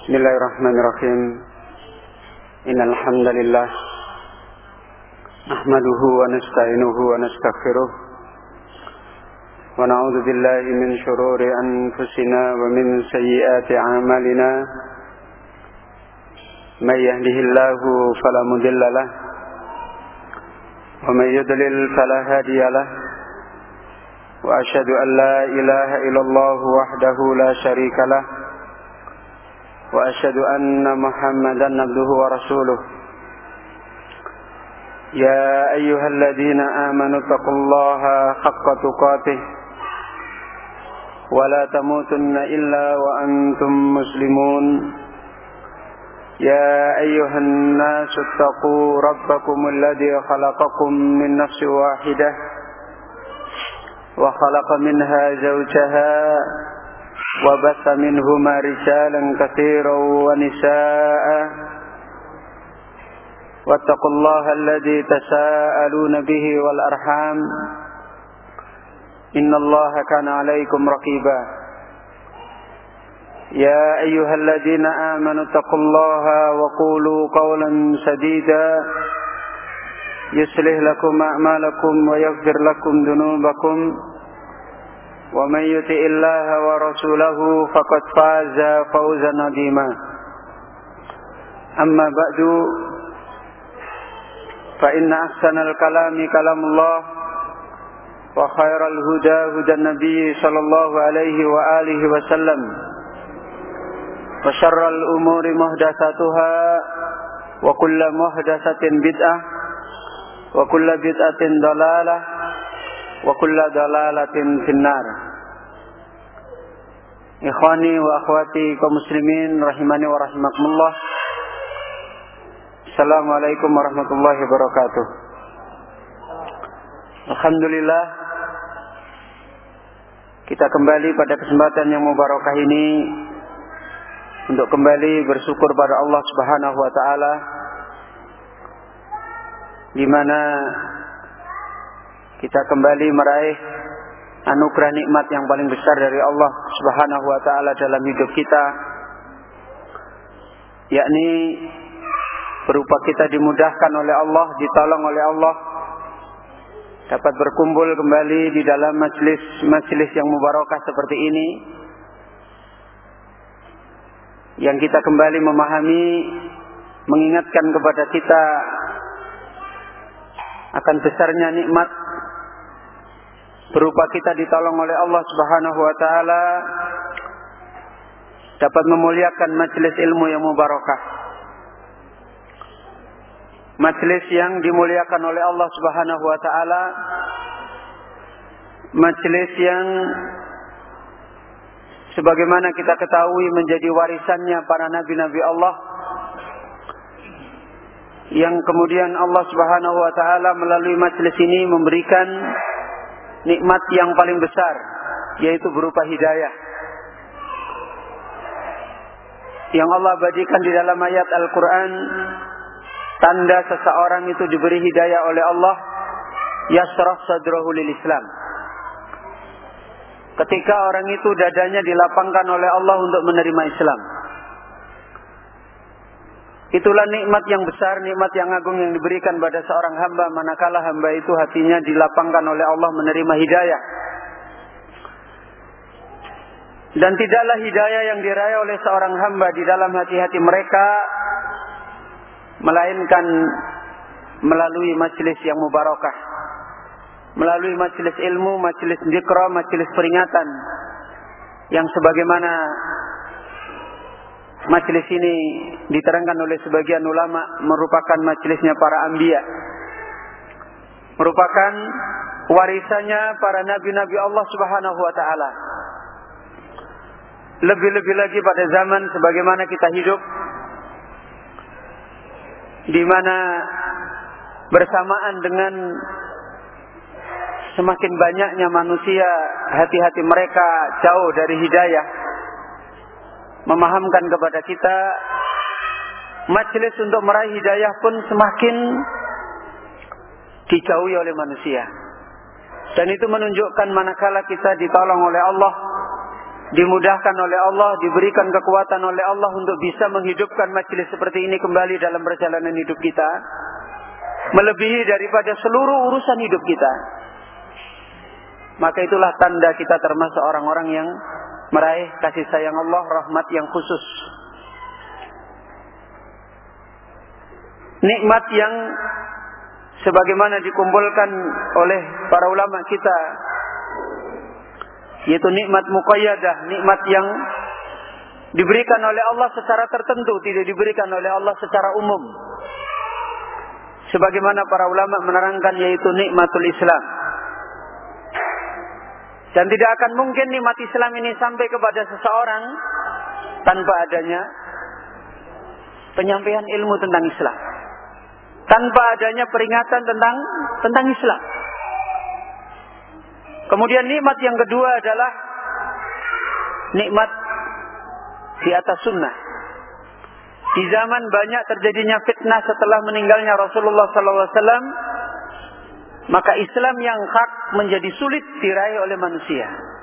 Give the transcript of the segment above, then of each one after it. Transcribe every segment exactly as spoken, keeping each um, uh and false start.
Bismillahirrahmanirrahim. Innal hamdalillah nahmaduhu wa nasta'inuhu wa nastaghfiruh wa na'udzu billahi min shururi anfusina wa min sayyiati a'malina. May yahdihillahu fala mudilla lahu wa may yudlil fala hadiya lahu. Wa asyhadu an la ilaha illallah wahdahu la syarika lahu wa asyhadu anna Muhammadan abduhu wa rasuluh. Ya ayyuhalladzina amanu taqullaha haqqa tuqatih wa la tamutunna illa wa antum muslimun. Ya ayyuhan nasu taqu rabbakumul ladzi khalaqakum min nafsin wahidah wa khalaqa minha zawjaha وبث منهما رجالا كثيرا ونساء واتقوا الله الذي تساءلون به والأرحام إن الله كان عليكم رقيبا. يا أيها الذين آمنوا اتقوا الله وقولوا قولا سديدا يصلح لكم أعمالكم ويغفر لكم ذنوبكم ومن يطع الله ورسوله فقد فاز فوزا عظيما. أما بعد فإن أحسن الكلام كلام الله وخير الهدى هدى النبي صلى الله عليه وآله وسلم وشر الأمور محدثاتها وكل محدثة بدعة وكل بدعة ضلالة wa kullu dalalatin finnar. Ikhwani wa akhwati kaum muslimin rahimani wa rahimakumullah. Assalamualaikum warahmatullahi wabarakatuh. Alhamdulillah, kita kembali pada kesempatan yang mubarakah ini untuk kembali bersyukur pada Allah Subhanahu wa taala, di mana kita kembali meraih anugerah nikmat yang paling besar dari Allah Subhanahu wa taala dalam hidup kita, yakni berupa kita dimudahkan oleh Allah, ditolong oleh Allah, dapat berkumpul kembali di dalam majelis-majelis yang mubarakah seperti ini, yang kita kembali memahami, mengingatkan kepada kita akan besarnya nikmat berupa kita ditolong oleh Allah Subhanahu wa taala, dapat memuliakan majelis ilmu yang mubarakah. Majelis yang dimuliakan oleh Allah Subhanahu wa taala, majelis yang sebagaimana kita ketahui menjadi warisannya para nabi-nabi Allah, yang kemudian Allah Subhanahu wa taala melalui majelis ini memberikan nikmat yang paling besar, yaitu berupa hidayah yang Allah abadikan di dalam ayat Al-Quran. Tanda seseorang itu diberi hidayah oleh Allah, yashrah sadrahu lil Islam. Ketika orang itu dadanya dilapangkan oleh Allah untuk menerima Islam. Itulah nikmat yang besar, nikmat yang agung yang diberikan pada seorang hamba manakala hamba itu hatinya dilapangkan oleh Allah menerima hidayah. Dan tidaklah hidayah yang diraih oleh seorang hamba di dalam hati-hati mereka melainkan melalui majelis yang mubarakah, melalui majelis ilmu, majelis dzikra, majelis peringatan, yang sebagaimana majelis ini diterangkan oleh sebagian ulama merupakan majelisnya para anbiya, merupakan warisannya para nabi-nabi Allah Subhanahu wa taala. Lebih-lebih lagi pada zaman sebagaimana kita hidup, di mana bersamaan dengan semakin banyaknya manusia hati-hati mereka jauh dari hidayah, memahamkan kepada kita majelis untuk meraih hidayah pun semakin dijauhi oleh manusia. Dan itu menunjukkan manakala kita ditolong oleh Allah, dimudahkan oleh Allah, diberikan kekuatan oleh Allah untuk bisa menghidupkan majelis seperti ini kembali dalam perjalanan hidup kita, melebihi daripada seluruh urusan hidup kita, maka itulah tanda kita termasuk orang-orang yang meraih kasih sayang Allah, rahmat yang khusus. Nikmat yang sebagaimana dikumpulkan oleh para ulama kita, yaitu nikmat muqayyadah, nikmat yang diberikan oleh Allah secara tertentu, tidak diberikan oleh Allah secara umum. Sebagaimana para ulama menerangkan, yaitu nikmatul Islam. Dan tidak akan mungkin nikmat Islam ini sampai kepada seseorang tanpa adanya penyampaian ilmu tentang Islam, tanpa adanya peringatan tentang tentang Islam. Kemudian nikmat yang kedua adalah nikmat di atas sunnah. Di zaman banyak terjadinya fitnah setelah meninggalnya Rasulullah sallallahu alaihi wasallam, maka Islam yang hak menjadi sulit diraih oleh manusia.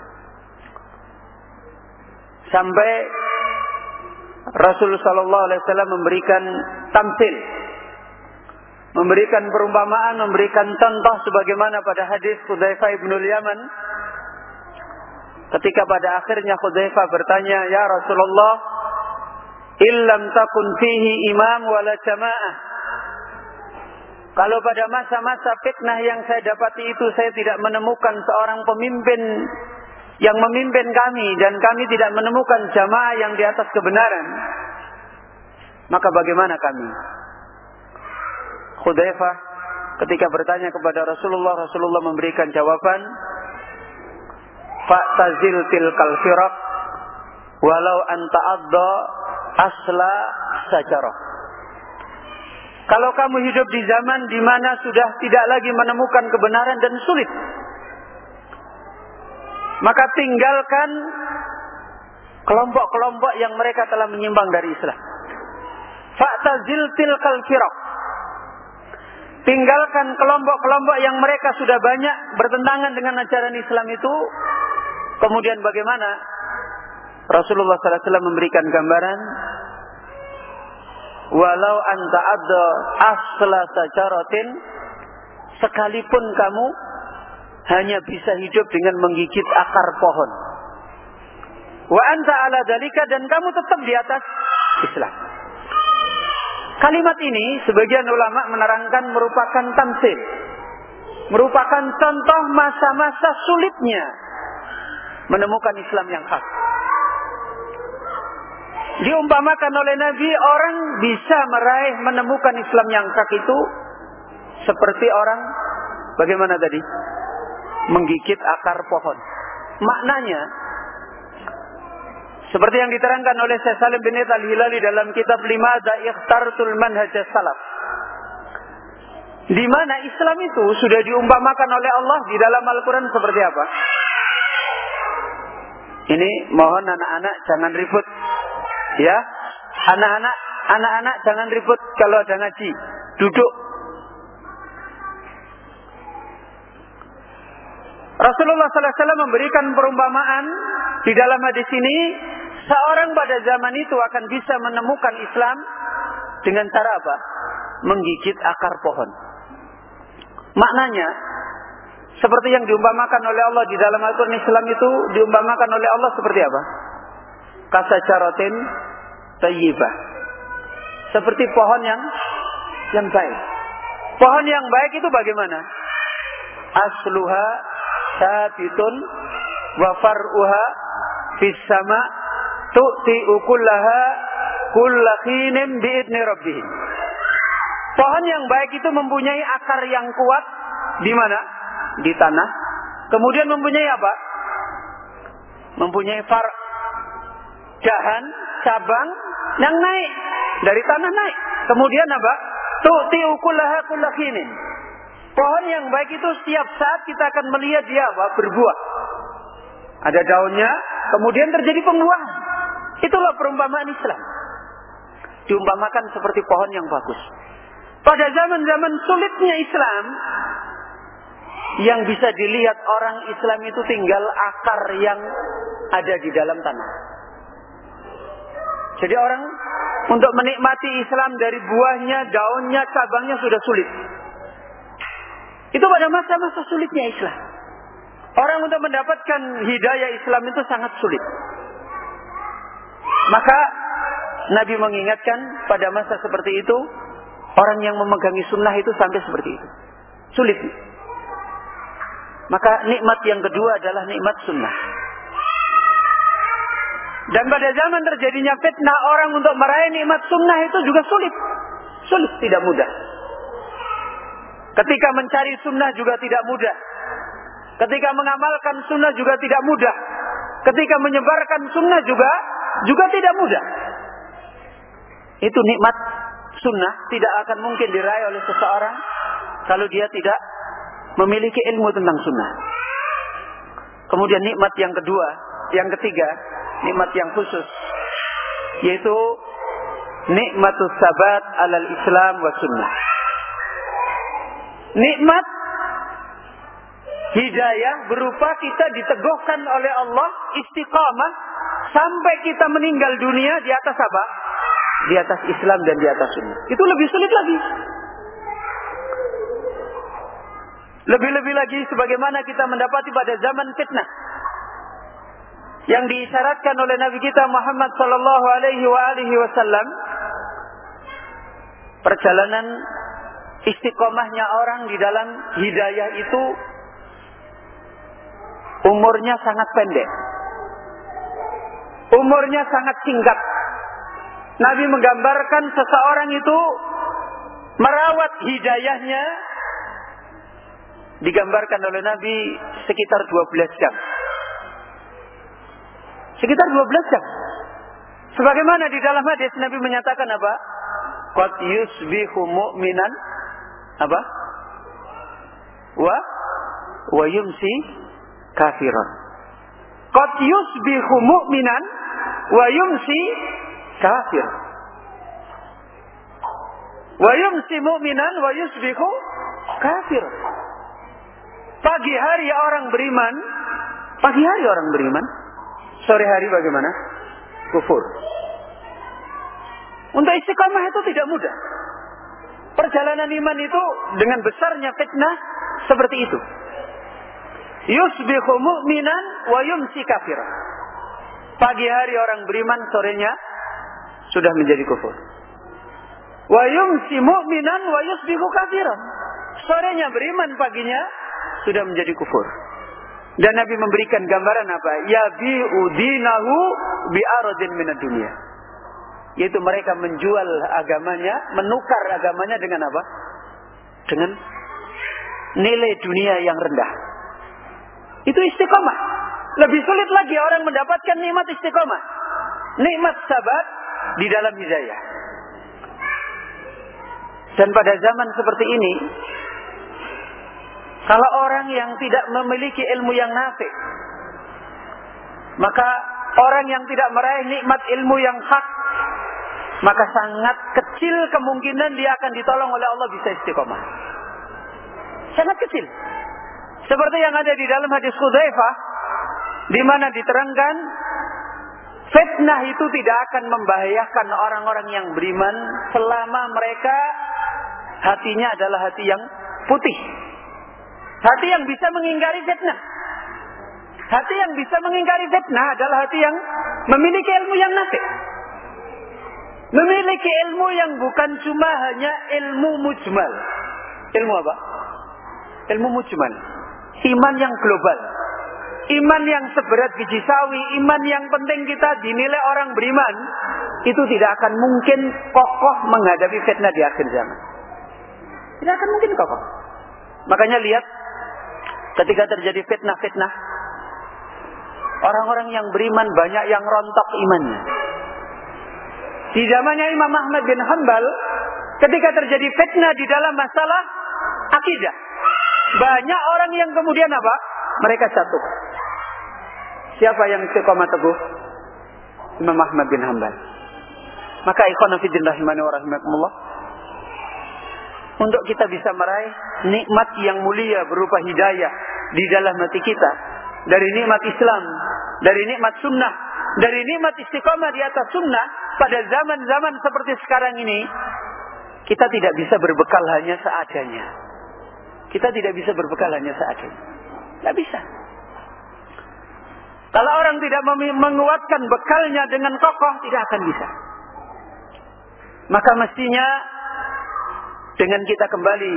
Sampai Rasulullah sallallahu alaihi wasallam memberikan tamsil, memberikan perumpamaan, memberikan contoh sebagaimana pada hadis Hudzaifah bin Yaman, ketika pada akhirnya Hudzaifah bertanya, "Ya Rasulullah, illam takun fihi imam wala jamaah." Kalau pada masa-masa fitnah yang saya dapati itu saya tidak menemukan seorang pemimpin yang memimpin kami, dan kami tidak menemukan jamaah yang di atas kebenaran, maka bagaimana kami? Hudzaifah ketika bertanya kepada Rasulullah, Rasulullah memberikan jawaban, "Fa'tazil tilkal firaq walau anta adda asla sajarah." Kalau kamu hidup di zaman di mana sudah tidak lagi menemukan kebenaran dan sulit, maka tinggalkan kelompok-kelompok yang mereka telah menyimpang dari Islam. Fa'tazil tilkal firaq. Tinggalkan kelompok-kelompok yang mereka sudah banyak bertentangan dengan ajaran Islam itu. Kemudian bagaimana? Rasulullah sallallahu alaihi wasallam memberikan gambaran, walau anta adda asla sajaratin, sekalipun kamu hanya bisa hidup dengan menggigit akar pohon, wa anta ala dalika, dan kamu tetap di atas Islam. Kalimat ini sebagian ulama menerangkan merupakan tamsil, merupakan contoh masa-masa sulitnya menemukan Islam yang hak. Diumpamakan oleh Nabi, orang bisa meraih menemukan Islam yang hak itu seperti orang bagaimana tadi? Menggigit akar pohon. Maknanya seperti yang diterangkan oleh Syekh Salim bin Al-Hilali dalam kitab Limadza Ikhtartul Manhaj Salaf, di mana Islam itu sudah diumpamakan oleh Allah di dalam Al-Quran seperti apa? Ini mohon anak-anak jangan ribut. Ya, anak-anak, anak-anak jangan ribut kalau ada ngaji. Duduk. Rasulullah sallallahu alaihi wasallam memberikan perumpamaan di dalam hadis ini, seorang pada zaman itu akan bisa menemukan Islam dengan cara apa? Menggigit akar pohon. Maknanya seperti yang diumpamakan oleh Allah di dalam Al-Quran, Islam itu diumpamakan oleh Allah seperti apa? Kasajaratin tayyibah, seperti pohon yang yang baik. Pohon yang baik itu bagaimana? Asluha sabitun wa far'uha fis sama, tu'ti ukullaha kullakinin bi'idni rabbih. Pohon yang baik itu mempunyai akar yang kuat di mana? Di tanah. Kemudian mempunyai apa? Mempunyai far, dahan, cabang yang naik dari tanah naik. Kemudian apa? Tu'ti ukullaha kullakinin. Pohon yang baik itu setiap saat kita akan melihat dia apa? Berbuah. Ada daunnya, kemudian terjadi pembuahan. Itulah perumpamaan Islam. Diumpamakan seperti pohon yang bagus. Pada zaman-zaman sulitnya Islam, yang bisa dilihat orang Islam itu tinggal akar yang ada di dalam tanah. Jadi orang untuk menikmati Islam dari buahnya, daunnya, cabangnya sudah sulit. Itu pada masa-masa sulitnya Islam. Orang untuk mendapatkan hidayah Islam itu sangat sulit. Maka Nabi mengingatkan pada masa seperti itu, orang yang memegangi sunnah itu sampai seperti itu. Sulit. Maka nikmat yang kedua adalah nikmat sunnah. Dan pada zaman terjadinya fitnah, orang untuk meraih nikmat sunnah itu juga sulit. Sulit, tidak mudah. Ketika mencari sunnah juga tidak mudah. Ketika mengamalkan sunnah juga tidak mudah. Ketika menyebarkan sunnah juga juga tidak mudah. Itu nikmat sunnah tidak akan mungkin diraih oleh seseorang kalau dia tidak memiliki ilmu tentang sunnah. Kemudian nikmat yang kedua, yang ketiga, nikmat yang khusus, yaitu nikmatus sabat alal Islam wa sunnah. Nikmat hidayah berupa kita diteguhkan oleh Allah istiqamah sampai kita meninggal dunia di atas apa? Di atas Islam dan di atas sunnah. Itu lebih sulit lagi. Lebih-lebih lagi sebagaimana kita mendapati pada zaman fitnah yang diisyaratkan oleh Nabi kita Muhammad sallallahu alaihi wa alihi wasallam. Perjalanan istiqomahnya orang di dalam hidayah itu umurnya sangat pendek. Umurnya sangat singkat. Nabi menggambarkan seseorang itu merawat hidayahnya, digambarkan oleh Nabi sekitar dua belas jam. Sekitar dua belas jam. Sebagaimana di dalam hadis Nabi menyatakan apa? Qad yusbihu mu'minan apa? Wa wa yumsi kafiran. Qad yusbihu mu'minan wa yumsi kafir. Wa yumsi mu'minan wa yusbihu kafir. Pagi hari orang beriman, pagi hari orang beriman, sore hari bagaimana? Kufur. Untuk istiqamah itu tidak mudah. Perjalanan iman itu dengan besarnya fitnah seperti itu. Yusbihu mu'minan wa yumsi kafir. Pagi hari orang beriman, sorenya sudah menjadi kufur. Wa yumsi mu'minan wa yusbihu kafiran. Sorenya beriman, paginya sudah menjadi kufur. Dan Nabi memberikan gambaran apa? Yabi'u dinahu bi'aradin minad dunia. Yaitu mereka menjual agamanya, menukar agamanya dengan apa? Dengan nilai dunia yang rendah. Itu istiqomah. Lebih sulit lagi orang mendapatkan nikmat istiqomah. Nikmat sabat di dalam hidayah. Dan pada zaman seperti ini, kalau orang yang tidak memiliki ilmu yang nafi', maka orang yang tidak meraih nikmat ilmu yang hak, maka sangat kecil kemungkinan dia akan ditolong oleh Allah bisa istiqomah. Sangat kecil. Seperti yang ada di dalam hadis Hudzaifah, di mana diterangkan fitnah itu tidak akan membahayakan orang-orang yang beriman selama mereka hatinya adalah hati yang putih. Hati yang bisa mengingkari fitnah. Hati yang bisa mengingkari fitnah adalah hati yang memiliki ilmu yang nafi'. Memiliki ilmu yang bukan cuma hanya ilmu mujmal. Ilmu apa? Ilmu mujmal. Iman yang global. Iman yang seberat biji sawi. Iman yang penting kita dinilai orang beriman. Itu tidak akan mungkin kokoh menghadapi fitnah di akhir zaman. Tidak akan mungkin kokoh. Makanya lihat ketika terjadi fitnah-fitnah, orang-orang yang beriman banyak yang rontok imannya. Di zamannya Imam Ahmad bin Hanbal, ketika terjadi fitnah di dalam masalah akidah, banyak orang yang kemudian apa? Mereka jatuh. Siapa yang istiqomah teguh? Imam Ahmad bin Hanbal. Maka ikhwan fillah rahimani wa rahimakumullah, untuk kita bisa meraih nikmat yang mulia berupa hidayah di dalam hati kita, dari nikmat Islam dari nikmat sunnah, dari nikmat istiqomah di atas sunnah pada zaman-zaman seperti sekarang ini, kita tidak bisa berbekal hanya seadanya. Kita tidak bisa berbekal hanya seadanya. Tidak bisa. Kalau orang tidak menguatkan bekalnya dengan kokoh, tidak akan bisa. Maka mestinya dengan kita kembali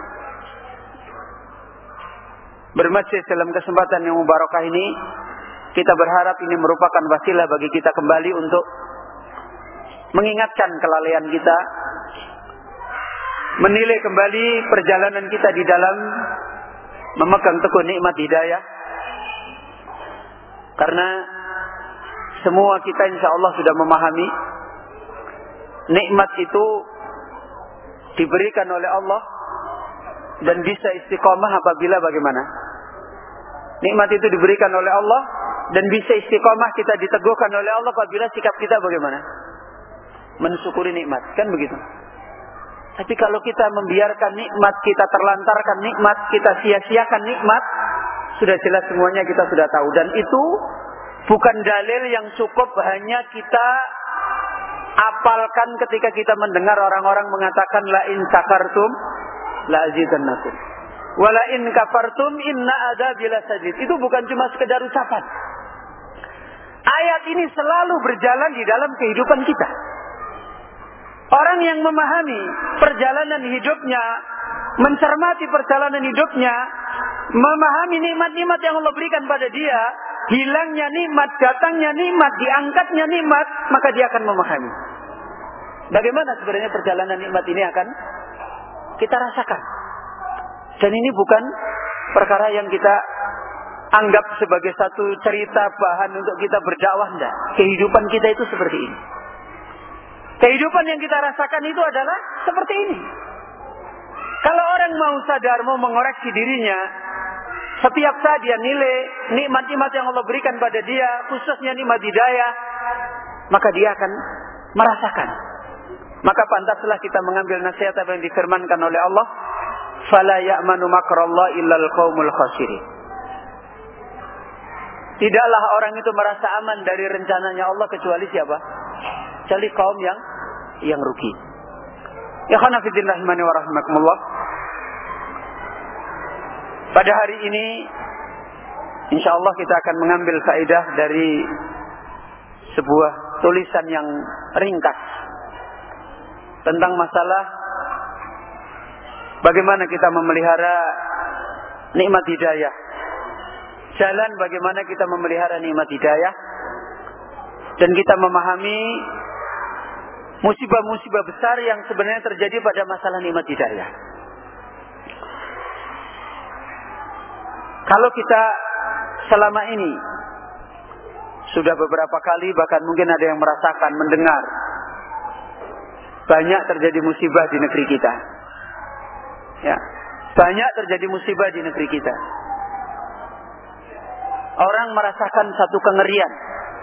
bermasjid dalam kesempatan yang mubarakah ini, kita berharap ini merupakan wasilah bagi kita kembali untuk mengingatkan kelalaian kita, menilai kembali perjalanan kita di dalam memegang teguh nikmat hidayah. Karena semua kita insya Allah sudah memahami nikmat itu diberikan oleh Allah dan bisa istiqomah apabila bagaimana? Nikmat itu diberikan oleh Allah dan bisa istiqomah kita diteguhkan oleh Allah apabila sikap kita bagaimana? Mensyukuri nikmat, kan begitu? Tapi kalau kita membiarkan nikmat, kita terlantarkan nikmat, kita sia-siakan nikmat, sudah jelas semuanya kita sudah tahu. Dan itu bukan dalil yang cukup hanya kita apalkan ketika kita mendengar orang-orang mengatakan la in syakartum la azidannakum wa la in kafartum inna adzabi lasadid. Itu bukan cuma sekedar ucapan. Ayat ini selalu berjalan di dalam kehidupan kita. Orang yang memahami perjalanan hidupnya, mencermati perjalanan hidupnya, memahami nikmat-nikmat yang Allah berikan pada dia, hilangnya nikmat, datangnya nikmat, diangkatnya nikmat, maka dia akan memahami bagaimana sebenarnya perjalanan nikmat ini akan kita rasakan. Dan ini bukan perkara yang kita anggap sebagai satu cerita bahan untuk kita berdakwah, enggak. Kehidupan kita itu seperti ini. Kehidupan yang kita rasakan itu adalah seperti ini. Kalau orang mau sadar, mau mengoreksi dirinya, setiap saat dia nilai nikmat-nikmat yang Allah berikan pada dia, khususnya nikmat hidayah, maka dia akan merasakan. Maka pantaslah kita mengambil nasihat yang difirmankan oleh Allah, "Fala ya'manu makrallah illal qaumul khasirin." Tidaklah orang itu merasa aman dari rencananya Allah kecuali siapa? Kecuali kaum yang yang rugi. Ya khana fillah rahimani wa rahimakumullah. Pada hari ini insyaallah kita akan mengambil faedah dari sebuah tulisan yang ringkas tentang masalah bagaimana kita memelihara nikmat hidayah. Jalan bagaimana kita memelihara nikmat hidayah dan kita memahami musibah-musibah besar yang sebenarnya terjadi pada masalah nikmat hidayah. Kalau kita selama ini sudah beberapa kali, bahkan mungkin ada yang merasakan, mendengar banyak terjadi musibah di negeri kita. Ya, banyak terjadi musibah di negeri kita. Orang merasakan satu kengerian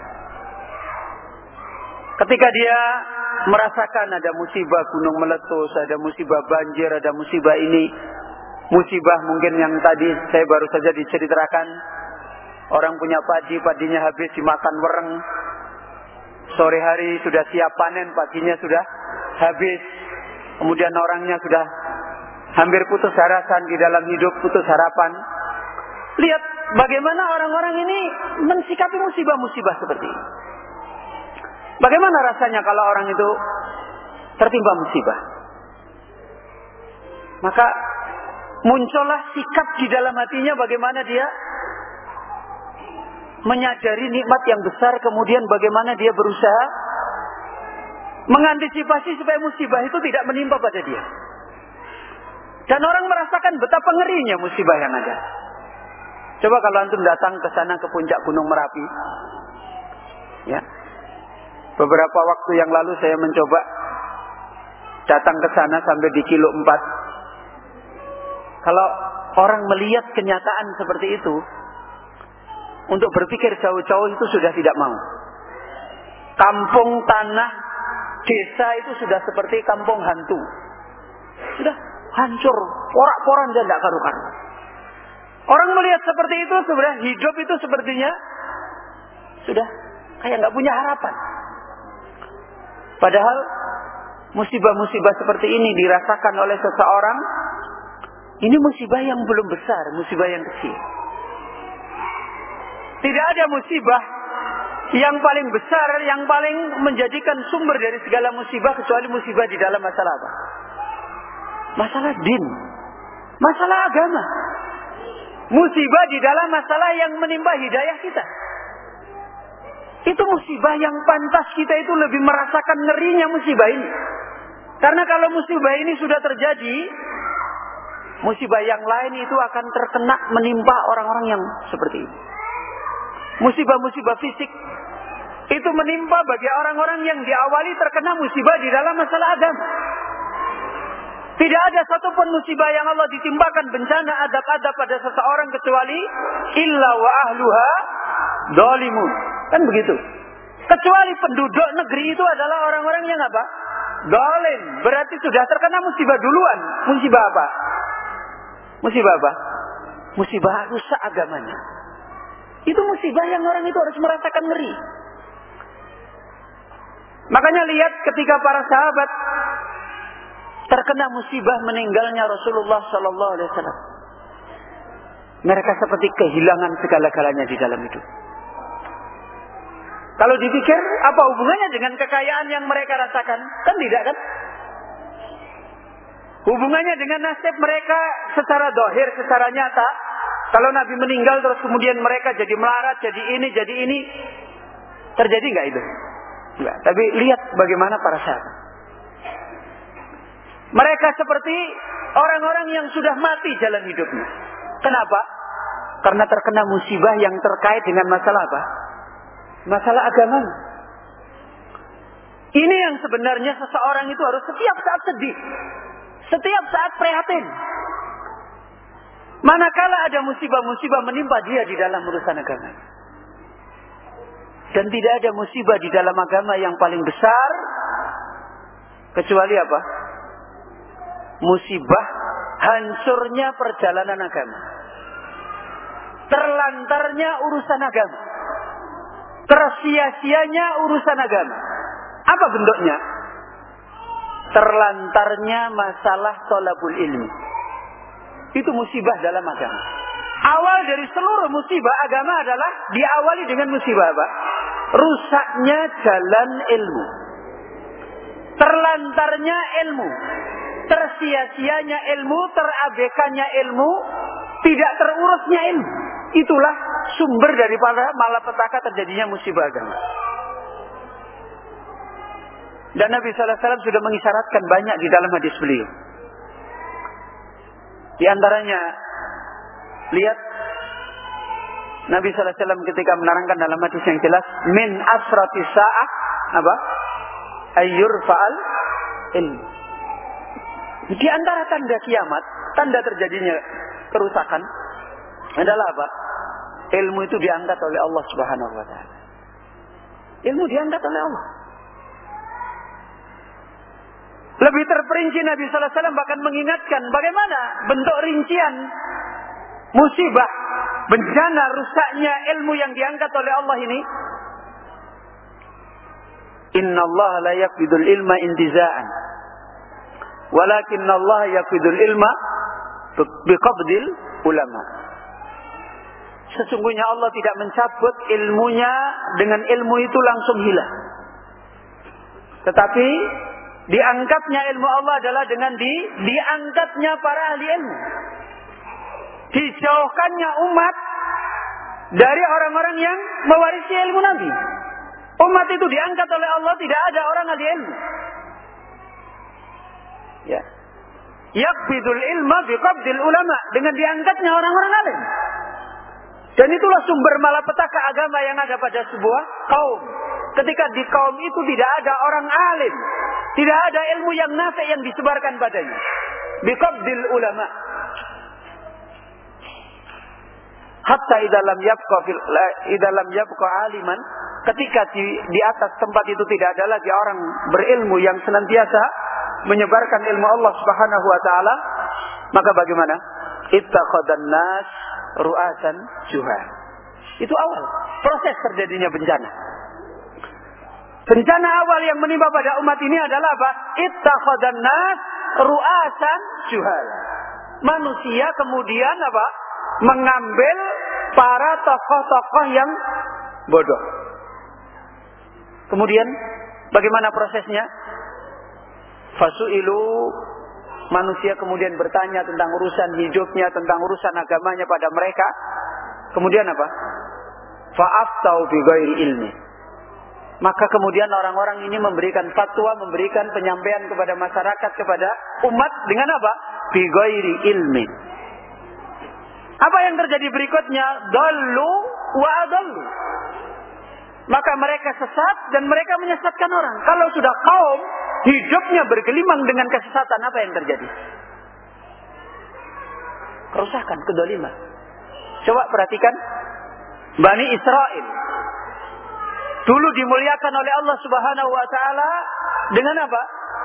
ketika dia merasakan ada musibah gunung meletus, ada musibah banjir, ada musibah ini, musibah mungkin yang tadi saya baru saja diceritakan, orang punya padi, padinya habis dimakan wereng, sore hari sudah siap panen, padinya sudah habis, kemudian orangnya sudah hampir putus harapan di dalam hidup, putus harapan. Lihat bagaimana orang-orang ini mensikapi musibah-musibah seperti ini. Bagaimana rasanya kalau orang itu tertimpa musibah? Maka muncullah sikap di dalam hatinya bagaimana dia menyadari nikmat yang besar, kemudian bagaimana dia berusaha mengantisipasi supaya musibah itu tidak menimpa pada dia. Dan orang merasakan betapa ngerinya musibah yang ada. Coba kalau antum datang ke sana ke puncak Gunung Merapi, ya. Beberapa waktu yang lalu saya mencoba datang ke sana sampai di kilo empat. Kalau orang melihat kenyataan seperti itu, untuk berpikir jauh-jauh itu sudah tidak mau. Kampung, tanah, desa itu sudah seperti kampung hantu. Sudah hancur, porak-poran dan tidak karu-karu. Orang melihat seperti itu, sebenarnya hidup itu sepertinya sudah kayak nggak punya harapan. Padahal musibah-musibah seperti ini dirasakan oleh seseorang, ini musibah yang belum besar, musibah yang kecil. Tidak ada musibah yang paling besar, yang paling menjadikan sumber dari segala musibah kecuali musibah di dalam masalah apa? Masalah din, masalah agama. Musibah di dalam masalah yang menimpa hidayah kita. Itu musibah yang pantas kita itu lebih merasakan ngerinya musibah ini. Karena kalau musibah ini sudah terjadi, musibah yang lain itu akan terkena menimpa orang-orang yang seperti ini. Musibah-musibah fisik itu menimpa bagi orang-orang yang diawali terkena musibah di dalam masalah agama. Tidak ada satupun musibah yang Allah ditimpakan bencana adab-adab pada seseorang kecuali illa wa ahluha zalimun. Kan begitu. Kecuali penduduk negeri itu adalah orang-orang yang apa? Zalim. Berarti sudah terkena musibah duluan. Musibah apa? Musibah apa? Musibah rusak agamanya. Itu musibah yang orang itu harus merasakan ngeri. Makanya lihat ketika para sahabat terkena musibah meninggalnya Rasulullah Sallallahu Alaihi Wasallam, mereka seperti kehilangan segala-galanya di dalam hidup. Kalau dipikir apa hubungannya dengan kekayaan yang mereka rasakan? Kan tidak, kan? Hubungannya dengan nasib mereka secara dohir, secara nyata. Kalau Nabi meninggal terus kemudian mereka jadi melarat, jadi ini, jadi ini, terjadi nggak itu? Enggak. Tapi lihat bagaimana para sahabat. Mereka seperti orang-orang yang sudah mati jalan hidupnya. Kenapa? Karena terkena musibah yang terkait dengan masalah apa? Masalah agama. Ini yang sebenarnya seseorang itu harus setiap saat sedih, setiap saat prihatin. Manakala ada musibah-musibah menimpa dia di dalam urusan agama. Dan tidak ada musibah di dalam agama yang paling besar kecuali apa? Musibah hancurnya perjalanan agama, terlantarnya urusan agama, tersia-sianya urusan agama. Apa bentuknya? Terlantarnya masalah thalabul ilmi. Itu musibah dalam agama. Awal dari seluruh musibah agama adalah diawali dengan musibah apa? Rusaknya jalan ilmu, terlantarnya ilmu, tersia-sianya ilmu, terabekannya ilmu, tidak terurusnya ilmu. Itulah sumber daripada malapetaka terjadinya musibah agama. Dan Nabi sallallahu alaihi wasallam sudah mengisyaratkan banyak di dalam hadis beliau. Di antaranya, lihat Nabi sallallahu alaihi wasallam ketika menerangkan dalam hadis yang jelas, min asrati sa'ah apa? Ayyur fa'al ilmu. Di antara tanda kiamat, tanda terjadinya kerusakan adalah apa? Ilmu itu diangkat oleh Allah Subhanahu wa taala. Ilmu diangkat oleh Allah. Lebih terperinci Nabi sallallahu alaihi wasallam bahkan mengingatkan bagaimana bentuk rincian musibah, bencana rusaknya ilmu yang diangkat oleh Allah ini. Inna Allah la yaqbidul ilma intiza'an, walakinna Allah yaqbidul ilma biqabdil ulama. Sesungguhnya Allah tidak mencabut ilmunya dengan ilmu itu langsung hilang. Tetapi diangkatnya ilmu Allah adalah dengan di, diangkatnya para ahli ilmu. Dijauhkannya umat dari orang-orang yang mewarisi ilmu Nabi. Umat itu diangkat oleh Allah, tidak ada orang ahli ilmu. Ya. Yaqbidul ilma biqabdil ulama, dengan diangkatnya orang-orang alim. Dan itulah sumber malapetaka agama yang ada pada sebuah kaum. Ketika di kaum itu tidak ada orang alim, tidak ada ilmu yang nafi yang disebarkan padanya. Biqabdil ulama. Hatta idza lam yabqa fil idza lam yabqa aliman, ketika di, di atas tempat itu tidak ada lagi orang berilmu yang senantiasa menyebarkan ilmu Allah Subhanahu wa taala, maka bagaimana? Ittakhadhan nas ru'asan juhal. Itu awal proses terjadinya bencana. Bencana awal yang menimpa pada umat ini adalah apa? Ittakhadhan nas ru'asan juhala. Manusia kemudian apa? Mengambil para tokoh-tokoh yang bodoh. Kemudian bagaimana prosesnya? Fasu'ilu, manusia kemudian bertanya tentang urusan hidupnya, tentang urusan agamanya pada mereka. Kemudian apa? Fa'aftau bi ghairi ilmi. Maka kemudian orang-orang ini memberikan fatwa, memberikan penyampaian kepada masyarakat, kepada umat dengan apa? Bi ghairi ilmi. Apa yang terjadi berikutnya? Dallu wa adallu. Maka mereka sesat dan mereka menyesatkan orang. Kalau sudah kaum hidupnya bergelimang dengan kesesatan, apa yang terjadi? Kerusakan, kedoliman. Coba perhatikan Bani Israel. Dulu dimuliakan oleh Allah Subhanahu wa taala dengan apa?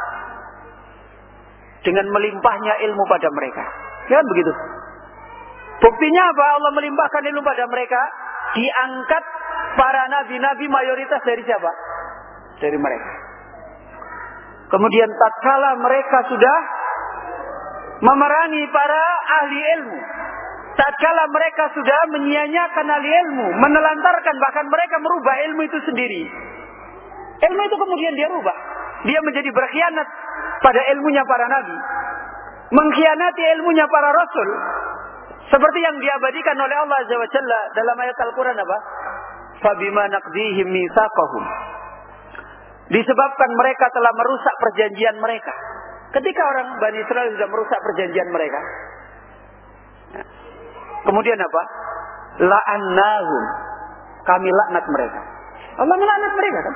Dengan melimpahnya ilmu pada mereka. Ya kan begitu? Buktinya apa? Allah melimpahkan ilmu pada mereka, diangkat para nabi-nabi mayoritas dari siapa? Dari mereka. Kemudian tatkala mereka sudah memerangi para ahli ilmu, tatkala mereka sudah menyia-nyiakan ahli ilmu, menelantarkan, bahkan mereka merubah ilmu itu sendiri. Ilmu itu kemudian dia rubah. Dia menjadi berkhianat pada ilmunya para nabi, mengkhianati ilmunya para rasul. Seperti yang diabadikan oleh Allah Azza wa Jalla dalam ayat Al-Quran apa? Fabima naqdihim mitsaqahum. Disebabkan mereka telah merusak perjanjian mereka. Ketika orang Bani Israel sudah merusak perjanjian mereka, kemudian apa? La'annahum. Kami laknat mereka. Allah melaknat mereka kan?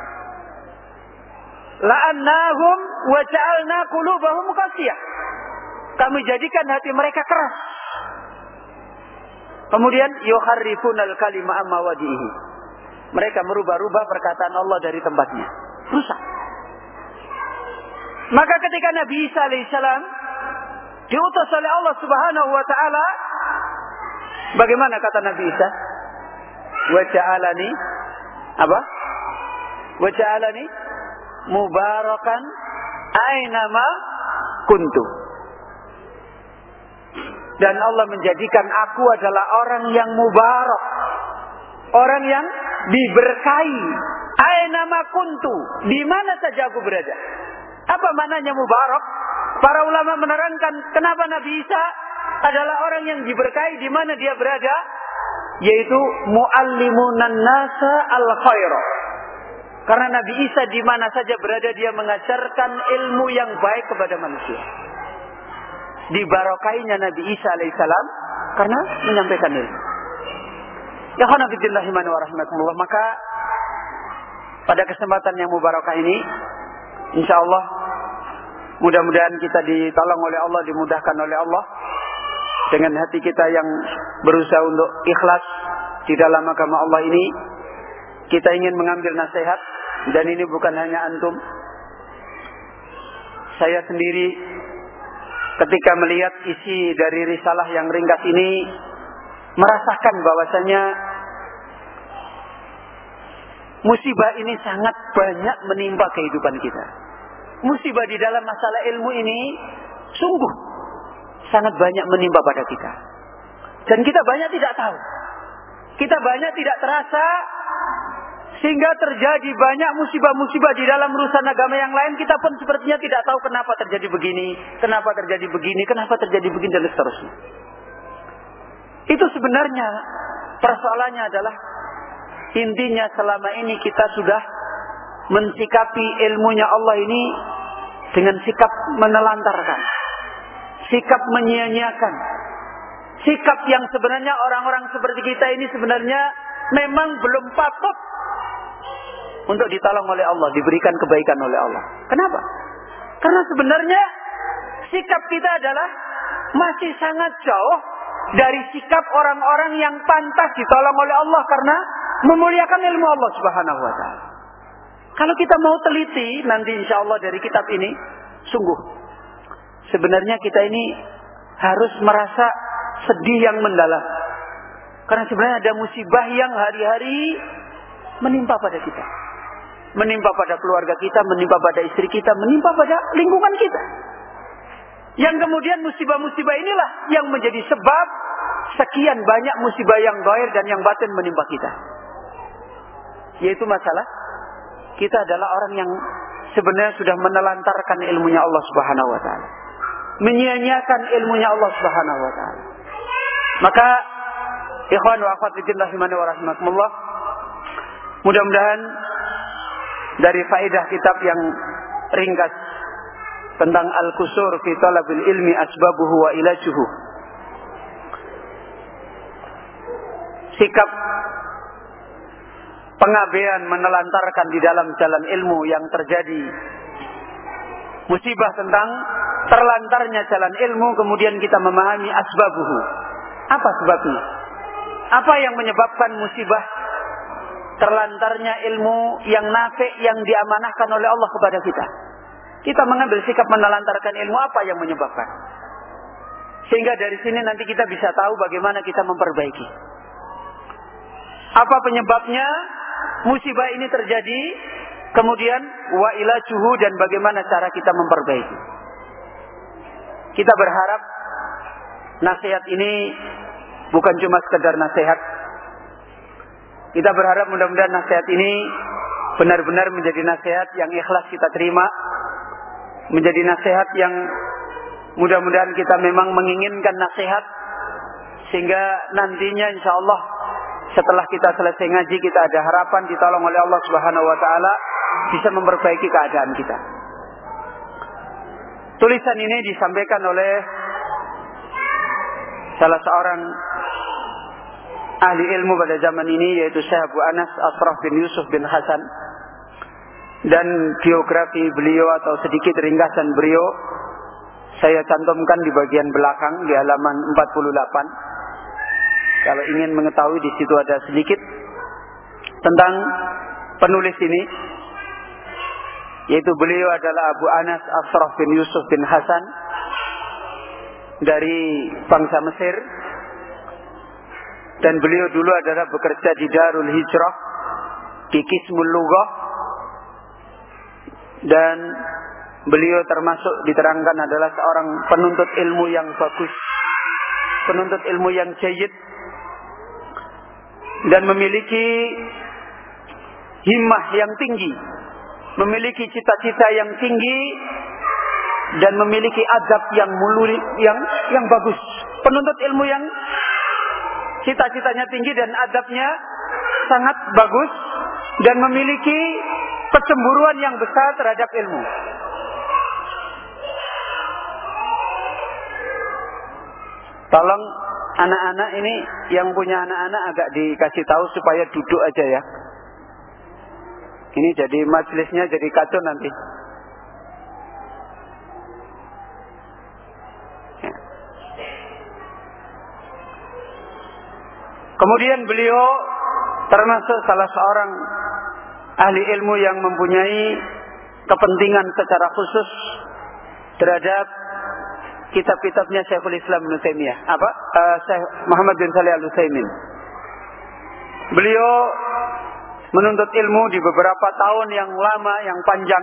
La'annahum wa ja'alna qulubahum qasiyah. Kami jadikan hati mereka keras. Kemudian yuharrifunal kalima amma wadihi. Mereka merubah-rubah perkataan Allah dari tempatnya. Rusak. Maka ketika Nabi Isa alaihissalam diutus oleh Allah Subhanahu wa taala, bagaimana kata Nabi Isa? Wa ja'alani apa? Wa ja'alani mubarakan ainama kuntu. Dan Allah menjadikan aku adalah orang yang mubarak, orang yang diberkahi. Ainama kuntu, di mana saja aku berada. Apa maknanya mubarak? Para ulama menerangkan kenapa Nabi Isa adalah orang yang diberkahi di mana dia berada, yaitu muallimunan nasa al khair. Karena Nabi Isa di mana saja berada dia mengajarkan ilmu yang baik kepada manusia. Dibarokainya Nabi Isa alaihissalam karena menyampaikan ilmu. Ya khana fillah iman wa rahmatullah. Maka pada kesempatan yang mubarakah ini, insyaallah mudah-mudahan kita ditolong oleh Allah, dimudahkan oleh Allah dengan hati kita yang berusaha untuk ikhlas di dalam agama Allah ini. Kita ingin mengambil nasihat, dan ini bukan hanya antum. Saya sendiri ketika melihat isi dari risalah yang ringkas ini merasakan bahwasanya musibah ini sangat banyak menimpa kehidupan kita. Musibah di dalam masalah ilmu ini sungguh sangat banyak menimpa pada kita. Dan kita banyak tidak tahu. Kita banyak tidak terasa, sehingga terjadi banyak musibah-musibah di dalam urusan agama yang lain. Kita pun sepertinya tidak tahu kenapa terjadi begini, kenapa terjadi begini, kenapa terjadi begini, dan seterusnya. Itu sebenarnya persoalannya adalah, intinya selama ini kita sudah mensikapi ilmunya Allah ini dengan sikap menelantarkan, sikap menyia-nyiakan, sikap yang sebenarnya orang-orang seperti kita ini sebenarnya memang belum patut untuk ditolong oleh Allah, diberikan kebaikan oleh Allah. Kenapa? Karena sebenarnya sikap kita adalah masih sangat jauh dari sikap orang-orang yang pantas ditolong oleh Allah karena memuliakan ilmu Allah Subhanahu wa taala. Kalau kita mau teliti nanti insyaallah dari kitab ini, sungguh sebenarnya kita ini harus merasa sedih yang mendalam. Karena sebenarnya ada musibah yang hari-hari menimpa pada kita. Menimpa pada keluarga kita, menimpa pada istri kita, menimpa pada lingkungan kita. Yang kemudian musibah-musibah inilah yang menjadi sebab sekian banyak musibah yang zahir dan yang batin menimpa kita. Yaitu masalah kita adalah orang yang sebenarnya sudah menelantarkan ilmunya Allah Subhanahu wa taala. Menyia-nyiakan ilmunya Allah Subhanahu wa taala. Maka ikhwan wa akhwat fillah rahimani wa rahimakumullah, mudah-mudahan dari faedah kitab yang ringkas tentang Al-Qusur fi Talabil Ilmi Asbabuhu wa Ilajuhu, sikap pengabaian menelantarkan di dalam jalan ilmu yang terjadi, musibah tentang terlantarnya jalan ilmu, kemudian kita memahami asbabuhu. Apa sebabnya? Apa yang menyebabkan musibah terlantarnya ilmu yang nafi' yang diamanahkan oleh Allah kepada kita? Kita mengambil sikap menelantarkan ilmu, apa yang menyebabkan? Sehingga dari sini nanti kita bisa tahu bagaimana kita memperbaiki. Apa penyebabnya musibah ini terjadi? Kemudian wa ilajuhu, dan bagaimana cara kita memperbaiki. Kita berharap nasihat ini bukan cuma sekedar nasihat. Kita berharap mudah-mudahan nasihat ini benar-benar menjadi nasihat yang ikhlas kita terima, menjadi nasihat yang mudah-mudahan kita memang menginginkan nasihat, sehingga nantinya insyaallah setelah kita selesai ngaji kita ada harapan ditolong oleh Allah Subhanahu wa taala bisa memperbaiki keadaan kita. Tulisan ini disampaikan oleh salah seorang ahli ilmu pada zaman ini, yaitu Syekh Abu Anas Ashraf bin Yusuf bin Hasan, dan biografi beliau atau sedikit ringkasan beliau saya cantumkan di bagian belakang di halaman empat puluh delapan. Kalau ingin mengetahui, di situ ada sedikit tentang penulis ini, yaitu beliau adalah Abu Anas Ashraf bin Yusuf bin Hasan dari bangsa Mesir, dan beliau dulu adalah bekerja di Darul Hijrah di Qismul Lughah, dan beliau termasuk diterangkan adalah seorang penuntut ilmu yang bagus, penuntut ilmu yang jayyid, dan memiliki himmah yang tinggi, memiliki cita-cita yang tinggi, dan memiliki adab yang mulia, yang yang bagus. Penuntut ilmu yang cita-citanya tinggi dan adabnya sangat bagus, dan memiliki kecemburuan yang besar terhadap ilmu. Tolong anak-anak ini, yang punya anak-anak agak dikasih tahu supaya duduk aja ya. Ini jadi majelisnya jadi kacau nanti. Ya. Kemudian beliau termasuk salah seorang ahli ilmu yang mempunyai kepentingan secara khusus terhadap kitab-kitabnya Syekhul Islam Ibnu Taimiyah, apa? Uh, Syekh Muhammad bin Shalih Al-Utsaimin. Beliau menuntut ilmu di beberapa tahun yang lama, yang panjang,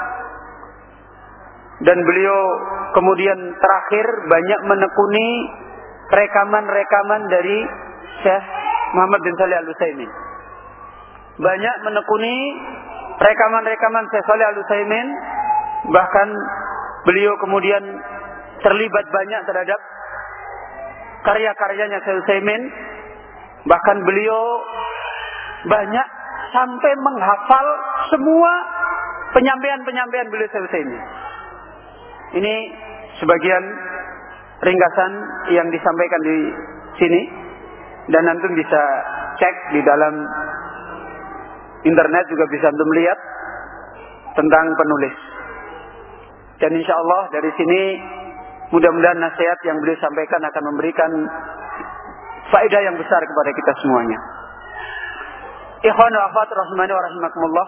dan beliau kemudian terakhir banyak menekuni rekaman-rekaman dari Syekh Muhammad bin Shalih Al-Utsaimin. Banyak menekuni rekaman-rekaman Syekh Shalih Al-Utsaimin, bahkan beliau kemudian terlibat banyak terhadap karya-karyanya Syekh Utsaimin. Bahkan beliau banyak sampai menghafal semua penyampaian-penyampaian beliau Syekh Utsaimin. Ini sebagian ringkasan yang disampaikan di sini, dan antum bisa cek di dalam internet, juga bisa antum lihat tentang penulis. Dan insya Allah dari sini mudah-mudahan nasihat yang beliau sampaikan akan memberikan faedah yang besar kepada kita semuanya. Ikhwan wa akhwat rahimani wa rahimakumullah.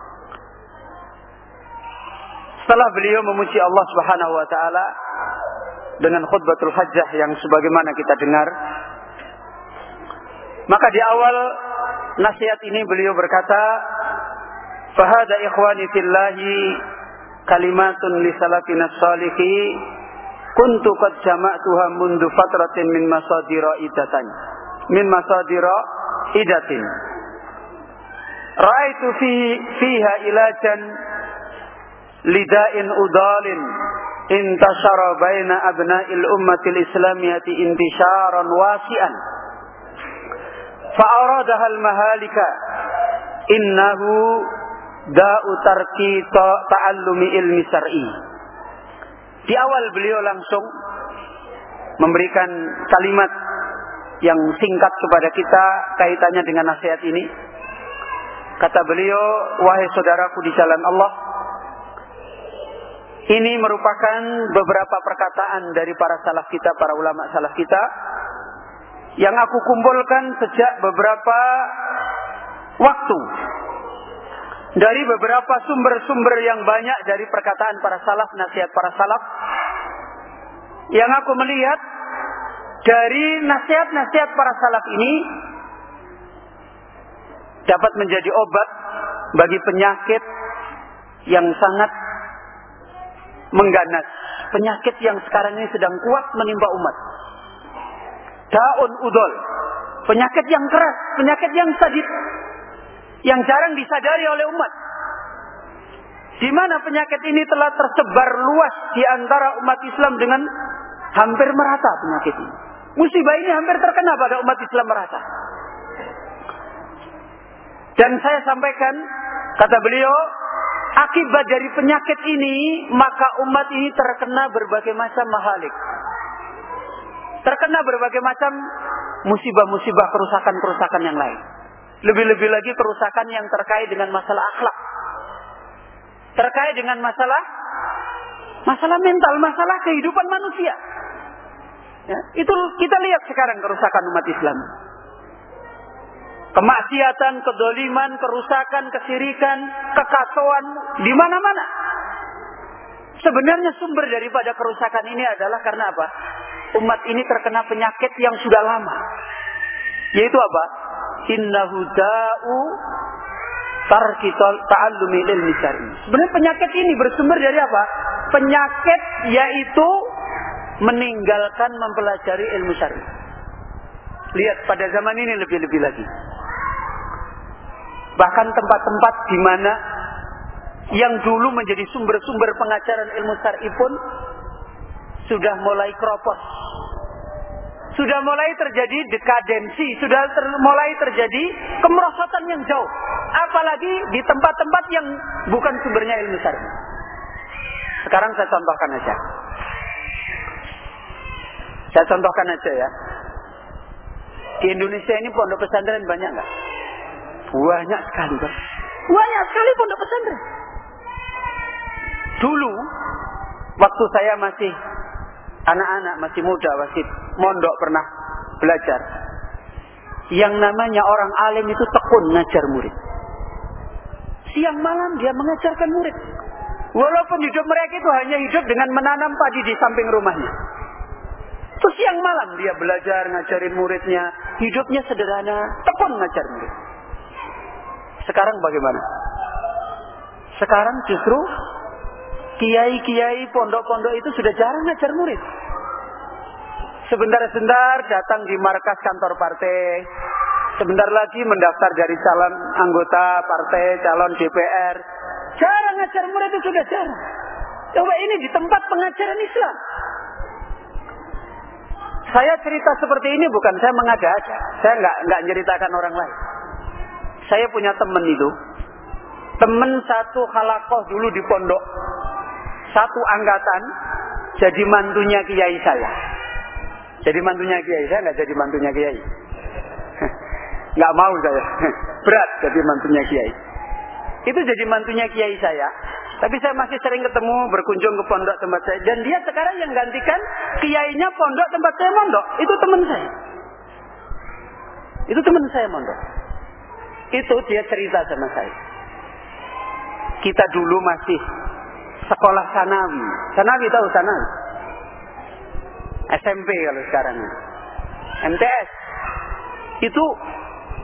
Setelah beliau memuji Allah Subhanahu wa taala dengan khutbatul hajjah yang sebagaimana kita dengar, Maka di awal nasihat ini beliau berkata, "Fahada ikhwani fillahi kalimatun li salafina shalihi kuntu qad jama'tuha mundu fatratin min masadira idatan min masadira idatin ra'aitu fi fiha ilajan lida'in udalin intashara baina abna'il ummatil islamiyati intisharan wasi'an fa'aradaha al-mahalika innahu da'u tarki ta'allumi ilmi syar'i." Di awal beliau langsung memberikan kalimat yang singkat kepada kita kaitannya dengan nasihat ini. Kata beliau, "Wahai saudaraku di jalan Allah, ini merupakan beberapa perkataan dari para salaf kita, para ulama salaf kita, yang aku kumpulkan sejak beberapa waktu dari beberapa sumber-sumber yang banyak dari perkataan para salaf, nasihat para salaf, yang aku melihat dari nasihat-nasihat para salaf ini dapat menjadi obat bagi penyakit yang sangat mengganas, penyakit yang sekarang ini sedang kuat menimpa umat. Daun udol, penyakit yang keras, penyakit yang sadis, yang jarang disadari oleh umat. Di mana penyakit ini telah tersebar luas di antara umat Islam dengan hampir merata penyakit ini. Musibah ini hampir terkena pada umat Islam merata. Dan saya sampaikan, kata beliau, akibat dari penyakit ini, maka umat ini terkena berbagai macam mahalik. Terkena berbagai macam musibah-musibah, kerusakan-kerusakan yang lain. Lebih-lebih lagi kerusakan yang terkait dengan masalah akhlak. Terkait dengan masalah masalah mental, masalah kehidupan manusia. Ya, itu kita lihat sekarang kerusakan umat Islam. Kemaksiatan, kedoliman, kerusakan, kesyirikan, kekacauan di mana-mana. Sebenarnya sumber daripada kerusakan ini adalah karena apa? Umat ini terkena penyakit yang sudah lama. Yaitu apa? Innahu da'u tarki ta'allumi ilmi syar'i. Sebenarnya penyakit ini bersumber dari apa? Penyakit yaitu meninggalkan mempelajari ilmu syar'i. Lihat pada zaman ini lebih-lebih lagi. Bahkan tempat-tempat di mana yang dulu menjadi sumber-sumber pengajaran ilmu syar'i pun sudah mulai keropos. Sudah mulai terjadi dekadensi, sudah ter, mulai terjadi kemerosotan yang jauh. Apalagi di tempat-tempat yang bukan sumbernya ilmu syar'i. Sekarang saya contohkan aja. Saya contohkan aja ya. Di Indonesia ini pondok pesantren banyak nggak? Banyak sekali, Pak. Banyak sekali pondok pesantren. Dulu, waktu saya masih anak-anak, masih muda, masih mondok pernah belajar. Yang namanya orang alim itu tekun ngajar murid. Siang malam dia mengajarkan murid. Walaupun hidup mereka itu hanya hidup dengan menanam padi di samping rumahnya. Terus siang malam dia belajar ngajarin muridnya. Hidupnya sederhana, tekun ngajar murid. Sekarang bagaimana? Sekarang justru kiai-kiai pondok-pondok itu sudah jarang ngajar murid. Sebentar-sebentar datang di markas kantor partai. Sebentar lagi mendaftar dari calon anggota partai, calon D P R. Jarang ngajar murid itu sudah jarang. Coba ini di tempat pengajaran Islam. Saya cerita seperti ini bukan saya mengada-ada. Saya nggak nggak ceritakan orang lain. Saya punya teman itu. Teman satu halakoh dulu di pondok. Satu angkatan jadi mantunya kiai saya. Jadi mantunya kiai saya nggak jadi mantunya kiai. Nggak mau saya. Berat jadi mantunya kiai. Itu jadi mantunya kiai saya. Tapi saya masih sering ketemu, berkunjung ke pondok tempat saya. Dan dia sekarang yang gantikan kiainya pondok tempat saya mondok. Itu teman saya. Itu teman saya mondok. Itu dia cerita sama saya. Kita dulu masih sekolah sanawi. Sanawi tahu sanawi? S M P kalau sekarang. M T S. Itu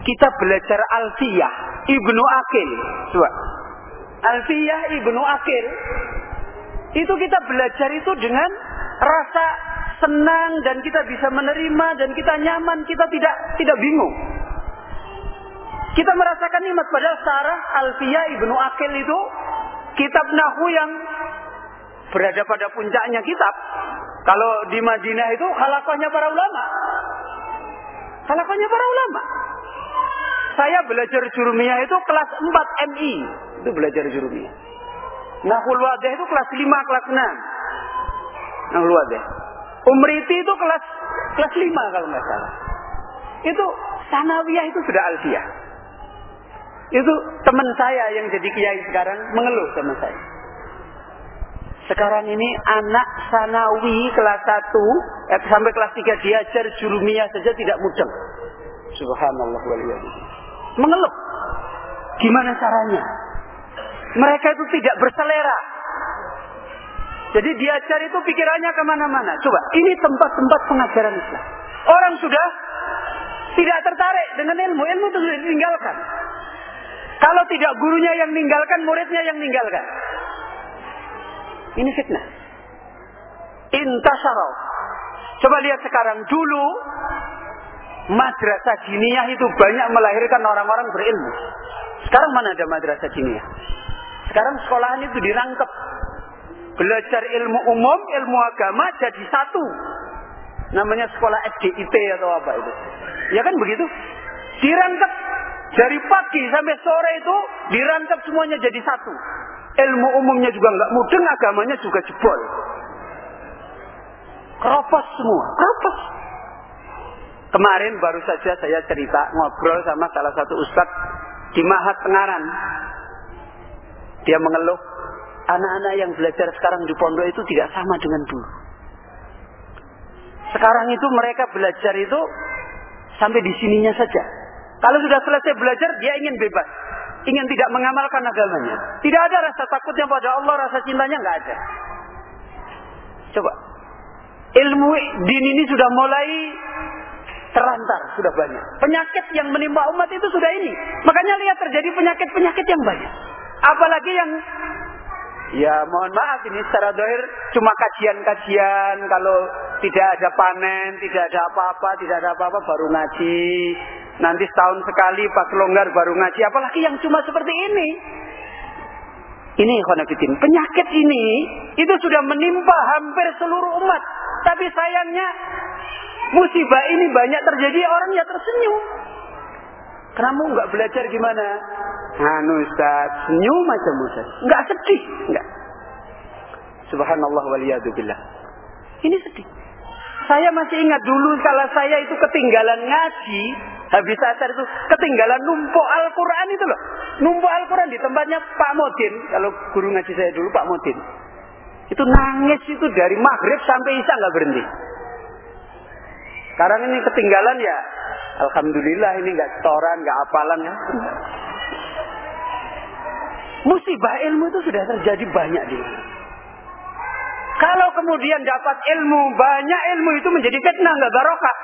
kita belajar Alfiyah Ibnu Aqil. Coba. Alfiyah Ibnu Aqil. Itu kita belajar itu dengan rasa senang dan kita bisa menerima dan kita nyaman, kita tidak tidak bingung. Kita merasakan nikmat. Padahal Sarah Alfiyah Ibnu Aqil itu kitab nahwu yang berada pada puncaknya kitab. Kalau di Madinah itu halaqahnya para ulama. Halaqahnya para ulama. Saya belajar jurumiyah itu kelas empat M I. Itu belajar jurumiyah. Nahwul Wadih itu kelas lima, kelas enam. Nahwul Wadih. Umriti itu kelas kelas lima kalau nggak salah. Itu sanawiyah itu sudah alfiyah. Itu teman saya yang jadi kiai sekarang mengeluh sama saya. Sekarang ini anak sanawi kelas satu eh, sampai kelas tiga diajar jurumiyah saja tidak mudeng. Subhanallah waliyadillah. Mengeluh. Gimana caranya? Mereka itu tidak berselera. Jadi diajar itu pikirannya kemana-mana. Coba, ini tempat-tempat pengajaran Islam. Orang sudah tidak tertarik dengan ilmu. Ilmu itu sudah ditinggalkan. Kalau tidak gurunya yang meninggalkan, muridnya yang meninggalkan. Ini fitnah. Intasyara. Coba lihat sekarang. Dulu madrasah diniyah itu banyak melahirkan orang-orang berilmu. Sekarang mana ada madrasah diniyah? Sekarang sekolahan itu dirangkep. Belajar ilmu umum, ilmu agama jadi satu. Namanya sekolah S D I T atau apa itu. Ya kan begitu? Dirangkep. Dari pagi sampai sore itu dirangkep semuanya jadi satu. Ilmu umumnya juga nggak mudeng, agamanya juga jebol. Keropos semua, keropos. Kemarin baru saja saya cerita ngobrol sama salah satu ustadz di Mahat Tengaran. Dia mengeluh, anak-anak yang belajar sekarang di pondok itu tidak sama dengan dulu. Sekarang itu mereka belajar itu sampai di sininya saja. Kalau sudah selesai belajar, dia ingin bebas. Ingin tidak mengamalkan agamanya. Tidak ada rasa takutnya pada Allah, rasa cintanya nggak ada. Coba. Ilmu din ini sudah mulai terantar, sudah banyak. Penyakit yang menimpa umat itu sudah ini. Makanya lihat terjadi penyakit-penyakit yang banyak. Apalagi yang, ya mohon maaf ini secara zahir cuma kajian-kajian. Kalau tidak ada panen, tidak ada apa-apa, tidak ada apa-apa baru ngaji. Nanti setahun sekali pas longgar baru ngaji. Apalagi yang cuma seperti ini. Ini khonafidin. Penyakit ini itu sudah menimpa hampir seluruh umat. Tapi sayangnya musibah ini banyak terjadi, orang ya tersenyum. Kamu nggak belajar gimana? Anu Ustaz, senyum aja Ustaz. Nggak sedih, nggak. Subhanallah waliyadzubillah. Ini sedih. Saya masih ingat dulu kalau saya itu ketinggalan ngaji, habis asar itu ketinggalan numpuk Al-Quran itu loh. Numpuk Al-Quran di tempatnya Pak Modin. Kalau guru ngaji saya dulu Pak Modin. Itu nangis itu dari maghrib sampai isya nggak berhenti. Sekarang ini ketinggalan ya, alhamdulillah ini nggak setoran, nggak hafalan ya. Musibah ilmu itu sudah terjadi banyak di mana. Kalau kemudian dapat ilmu, banyak ilmu itu menjadi fitnah, nggak barokah.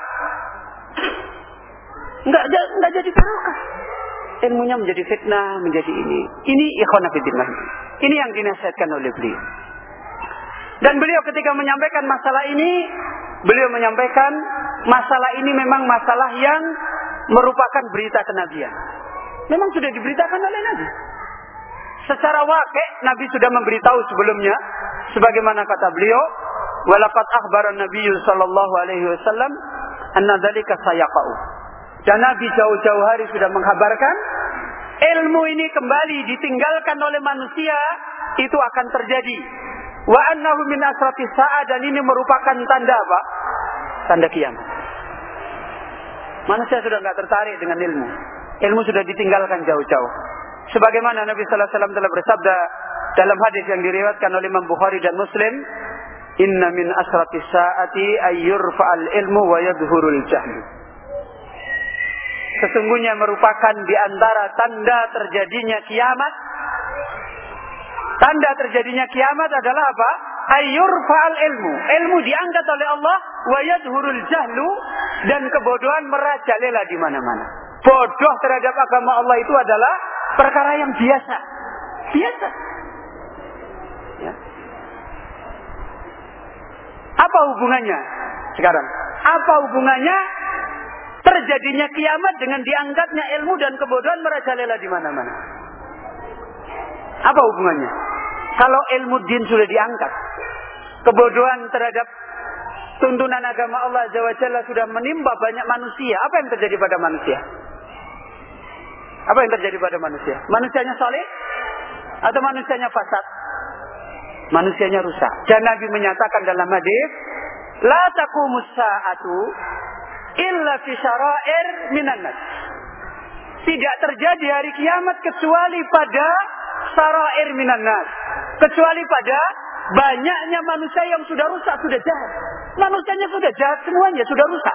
Nggak, nggak jadi barokah. Ilmunya menjadi fitnah, menjadi ini. Ini ikhwanah fillah. Ini yang dinasihatkan oleh beliau. Dan beliau ketika menyampaikan masalah ini, beliau menyampaikan masalah ini memang masalah yang merupakan berita kenabian. Memang sudah diberitakan oleh Nabi. Secara wakil Nabi sudah memberitahu sebelumnya, sebagaimana kata beliau, walaqad akhbara Nabi sallallahu alaihi wasallam anna dzalika sayaqa'u. Dan Nabi jauh-jauh hari sudah mengkabarkan ilmu ini kembali ditinggalkan oleh manusia itu akan terjadi. Wa annahu min asrati sa'ah, dan ini merupakan tanda apa? Tanda kiamat. Manusia sudah enggak tertarik dengan ilmu. Ilmu sudah ditinggalkan jauh-jauh. Sebagaimana Nabi sallallahu alaihi wasallam telah bersabda dalam hadis yang diriwayatkan oleh Imam Bukhari dan Muslim, "Inna min asrati sa'ati ayyurfa'al ilmu wa yadhhurul jahl." Sesungguhnya merupakan di antara tanda terjadinya kiamat. Tanda terjadinya kiamat adalah apa? Ayyurfa'al ilmu. Ilmu diangkat oleh Allah, wa yadhhurul jahlu, dan kebodohan merajalela di mana-mana. bodoh terhadap agama Allah itu adalah perkara yang biasa. Biasa. Ya. Apa hubungannya sekarang? Apa hubungannya terjadinya kiamat dengan diangkatnya ilmu dan kebodohan merajalela di mana-mana? Apa hubungannya? Kalau ilmu din sudah diangkat, kebodohan terhadap tuntunan agama Allah Azza wa Jalla sudah menimpa banyak manusia, apa yang terjadi pada manusia? Apa yang terjadi pada manusia? Manusianya saleh atau manusianya fasad? Manusianya rusak. Dan Nabi menyatakan dalam hadis, la taqumus sa'atu illa fi syara'ir minan nas. Tidak terjadi hari kiamat kecuali pada syara'ir minan nas. Kecuali pada banyaknya manusia yang sudah rusak, sudah jahat. Manusianya sudah jahat semuanya, sudah rusak.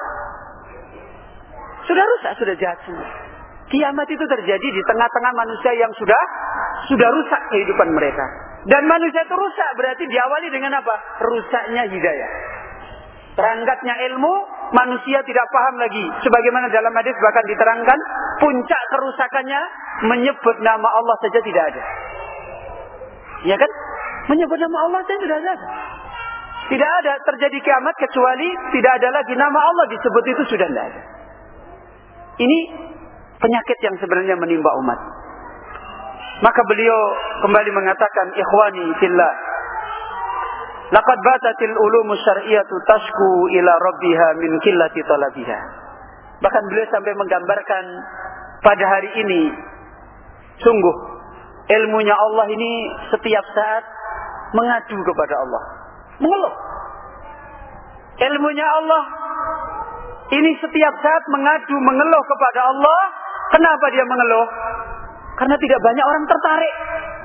Sudah rusak, sudah jahat semua. Kiamat itu terjadi di tengah-tengah manusia yang sudah sudah rusak kehidupan mereka. Dan manusia itu rusak berarti diawali dengan apa? Rusaknya hidayah. Terangkatnya ilmu, manusia tidak paham lagi. Sebagaimana dalam hadis bahkan diterangkan, puncak kerusakannya menyebut nama Allah saja tidak ada. Ya kan? Menyebut nama Allah saja tidak ada. Tidak ada terjadi kiamat kecuali tidak ada lagi nama Allah disebut, itu sudah tidak ada. Ini penyakit yang sebenarnya menimpa umat. Maka beliau kembali mengatakan, ikhwani fillah, laqad batatil ulumus syar'iyyatu tashku ila rabbiha min qillati talabiha. Bahkan beliau sampai menggambarkan pada hari ini, sungguh ilmunya Allah ini setiap saat mengadu kepada Allah, mengeluh. Ilmunya Allah ini setiap saat mengadu, mengeluh kepada Allah. Kenapa dia mengeluh? Karena tidak banyak orang tertarik.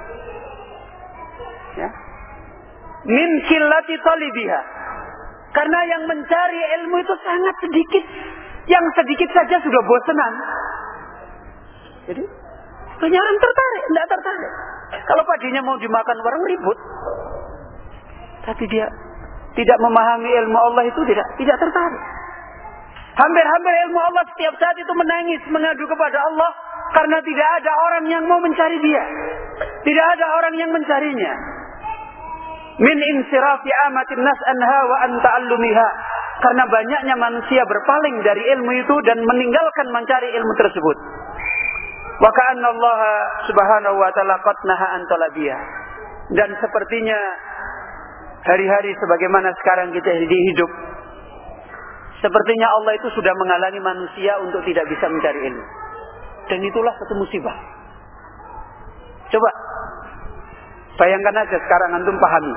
Ya. Min qillati talibiha. Karena yang mencari ilmu itu sangat sedikit. Yang sedikit saja sudah bosanan. Jadi banyak orang tertarik, tidak tertarik. Kalau padinya mau dimakan orang ribut. Tapi dia tidak memahami ilmu Allah itu tidak tidak tertarik. Hampir-hampir ilmu Allah setiap saat itu menangis, mengadu kepada Allah karena tidak ada orang yang mau mencari dia. Tidak ada orang yang mencarinya. Min insirafi amatin nas anha wa an ta'allumiha. Karena banyaknya manusia berpaling dari ilmu itu dan meninggalkan mencari ilmu tersebut. Wa ka'anna Allah subhanahu wa ta'ala qad naha an talabiha. Dan sepertinya hari-hari sebagaimana sekarang kita hidup, sepertinya Allah itu sudah menghalangi manusia untuk tidak bisa mencari ilmu. Dan itulah satu musibah. Coba bayangkan aja sekarang antum pahami.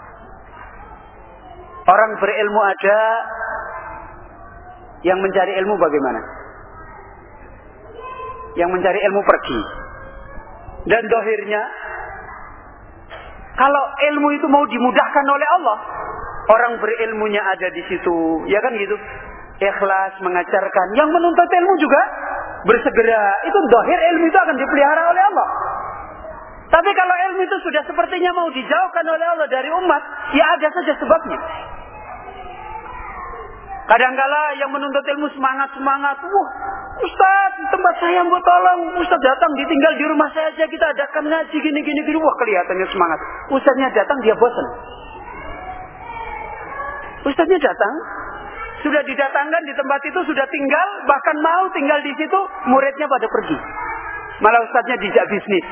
Orang berilmu ada, yang mencari ilmu bagaimana? Yang mencari ilmu pergi. Dan dohirnya, kalau ilmu itu mau dimudahkan oleh Allah, orang berilmunya ada di situ, ya kan gitu. Ikhlas mengajarkan, yang menuntut ilmu juga bersegera. Itu dohir ilmu itu akan dipelihara oleh Allah. Tapi kalau ilmu itu sudah sepertinya mau dijauhkan oleh Allah dari umat, ya ada saja sebabnya. Kadangkala yang menuntut ilmu semangat-semangat, wah Ustaz, tempat saya mau tolong, Ustaz datang ditinggal di rumah saya aja, kita adakan ngaji gini-gini, gini. Wah kelihatannya semangat. Ustaznya datang dia bosan. Ustaznya datang, sudah didatangkan di tempat itu, sudah tinggal, bahkan mau tinggal di situ, muridnya pada pergi. Malah ustaznya dijak bisnis.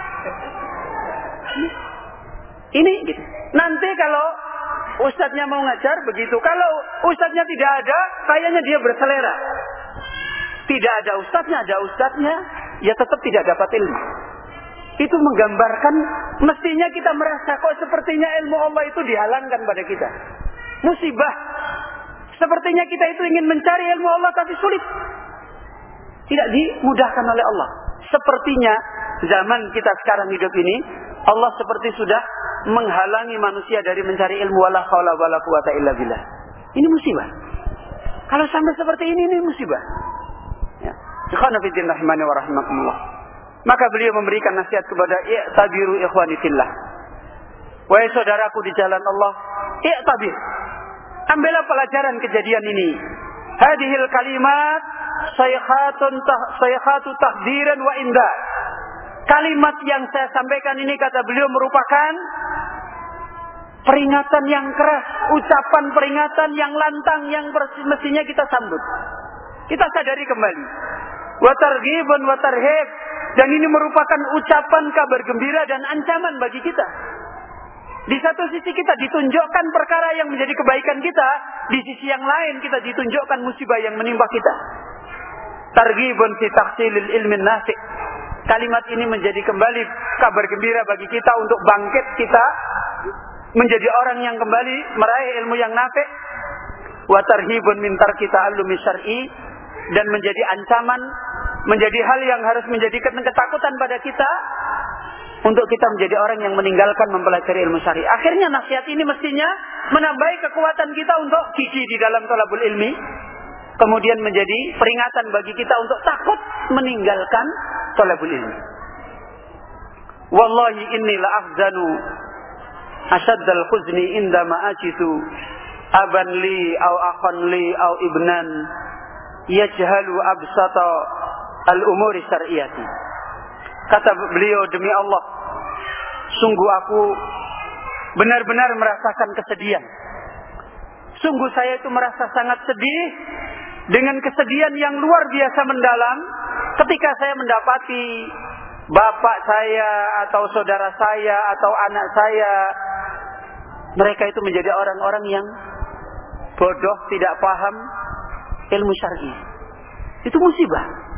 Ini gitu. Nanti kalau ustaznya mau ngajar begitu, kalau ustaznya tidak ada, kayaknya dia berselera. Tidak ada ustaznya, ada ustaznya, ya tetap tidak dapat ilmu. Itu menggambarkan mestinya kita merasa kok sepertinya ilmu Allah itu dihalangkan pada kita. Musibah. Sepertinya kita itu ingin mencari ilmu Allah tapi sulit. Tidak dimudahkan oleh Allah. Sepertinya zaman kita sekarang hidup ini, Allah seperti sudah menghalangi manusia dari mencari ilmu. Wala haula wala quwata illa billah. Ini musibah. Kalau sampai seperti ini, ini musibah. Ya. Ikhwana fiddin rahimani wa rahimakumullah. Maka beliau memberikan nasihat kepada i'tabiru ikhwani fillah. Wahai saudaraku di jalan Allah, i'tabir. Ambillah pelajaran kejadian ini. Hadihil kalimat sayhatun sayhatu tahdiran wa indah. Kalimat yang saya sampaikan ini, kata beliau, merupakan peringatan yang keras, ucapan peringatan yang lantang yang mestinya kita sambut. Kita sadari kembali. Wa targhibun wa tarhib, dan ini merupakan ucapan kabar gembira dan ancaman bagi kita. Di satu sisi kita ditunjukkan perkara yang menjadi kebaikan kita, di sisi yang lain kita ditunjukkan musibah yang menimpa kita. Targhibun fi tahsilil ilmin nafi'. Kalimat ini menjadi kembali kabar gembira bagi kita untuk bangkit kita menjadi orang yang kembali meraih ilmu yang nafi'. Wa tarhibun min tarki ta'allumi syar'i, dan menjadi ancaman, menjadi hal yang harus menjadi ketakutan pada kita untuk kita menjadi orang yang meninggalkan mempelajari ilmu syar'i. Akhirnya nasihat ini mestinya menambahi kekuatan kita untuk gigih di dalam thalabul ilmi, kemudian menjadi peringatan bagi kita untuk takut meninggalkan thalabul ilmi. Wallahi inni la ahzanu ashaddal khuzni indama ajitu aban li au akhan li au ibnan yajhalu absata al-umuri syar'iyyati. Kata beliau, demi Allah, sungguh aku benar-benar merasakan kesedihan. Sungguh saya itu merasa sangat sedih dengan kesedihan yang luar biasa mendalam ketika saya mendapati bapak saya atau saudara saya atau anak saya, mereka itu menjadi orang-orang yang bodoh, tidak paham ilmu syar'i. Itu musibah.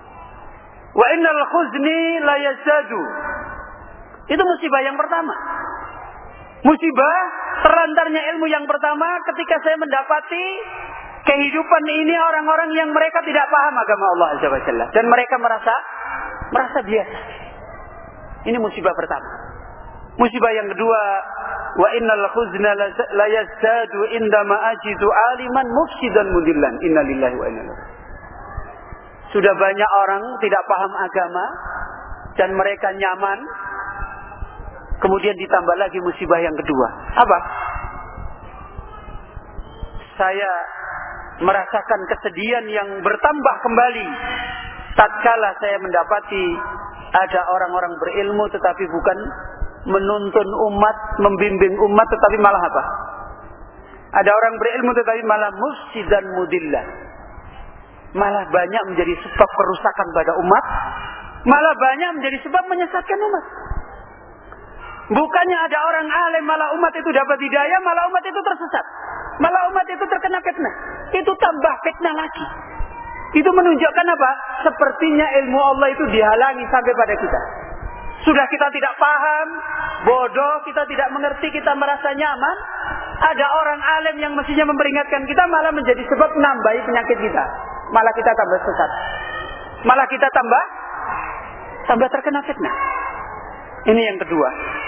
Wa innal khuzni la yazadu. Itu musibah yang pertama. Musibah terlantarnya ilmu yang pertama ketika saya mendapati kehidupan ini orang-orang yang mereka tidak paham agama Allah Azza wa Jalla, dan mereka merasa merasa biasa. Ini musibah pertama. Musibah yang kedua, wa innal khuzna la yazdadu indama ajidu aliman mufsidan mudillan. Innalillahi wa inna ilaihi. Sudah banyak orang tidak paham agama dan mereka nyaman. Kemudian ditambah lagi musibah yang kedua. Apa? Saya merasakan kesedihan yang bertambah kembali tatkala saya mendapati ada orang-orang berilmu tetapi bukan menuntun umat, membimbing umat, tetapi malah apa? Ada orang berilmu tetapi malah mufsidan mudillan. Malah banyak menjadi sebab kerusakan pada umat, malah banyak menjadi sebab menyesatkan umat. Bukannya ada orang alim malah umat itu dapat hidayah, malah umat itu tersesat, malah umat itu terkena fitnah. Itu tambah fitnah lagi. Itu menunjukkan apa? Sepertinya ilmu Allah itu dihalangi sampai pada kita. Sudah kita tidak paham, bodoh, kita tidak mengerti, kita merasa nyaman. Ada orang alim yang mestinya memperingatkan kita malah menjadi sebab menambahi penyakit kita. Malah kita tambah sesat. Malah kita tambah tambah terkena fitnah. Ini yang kedua.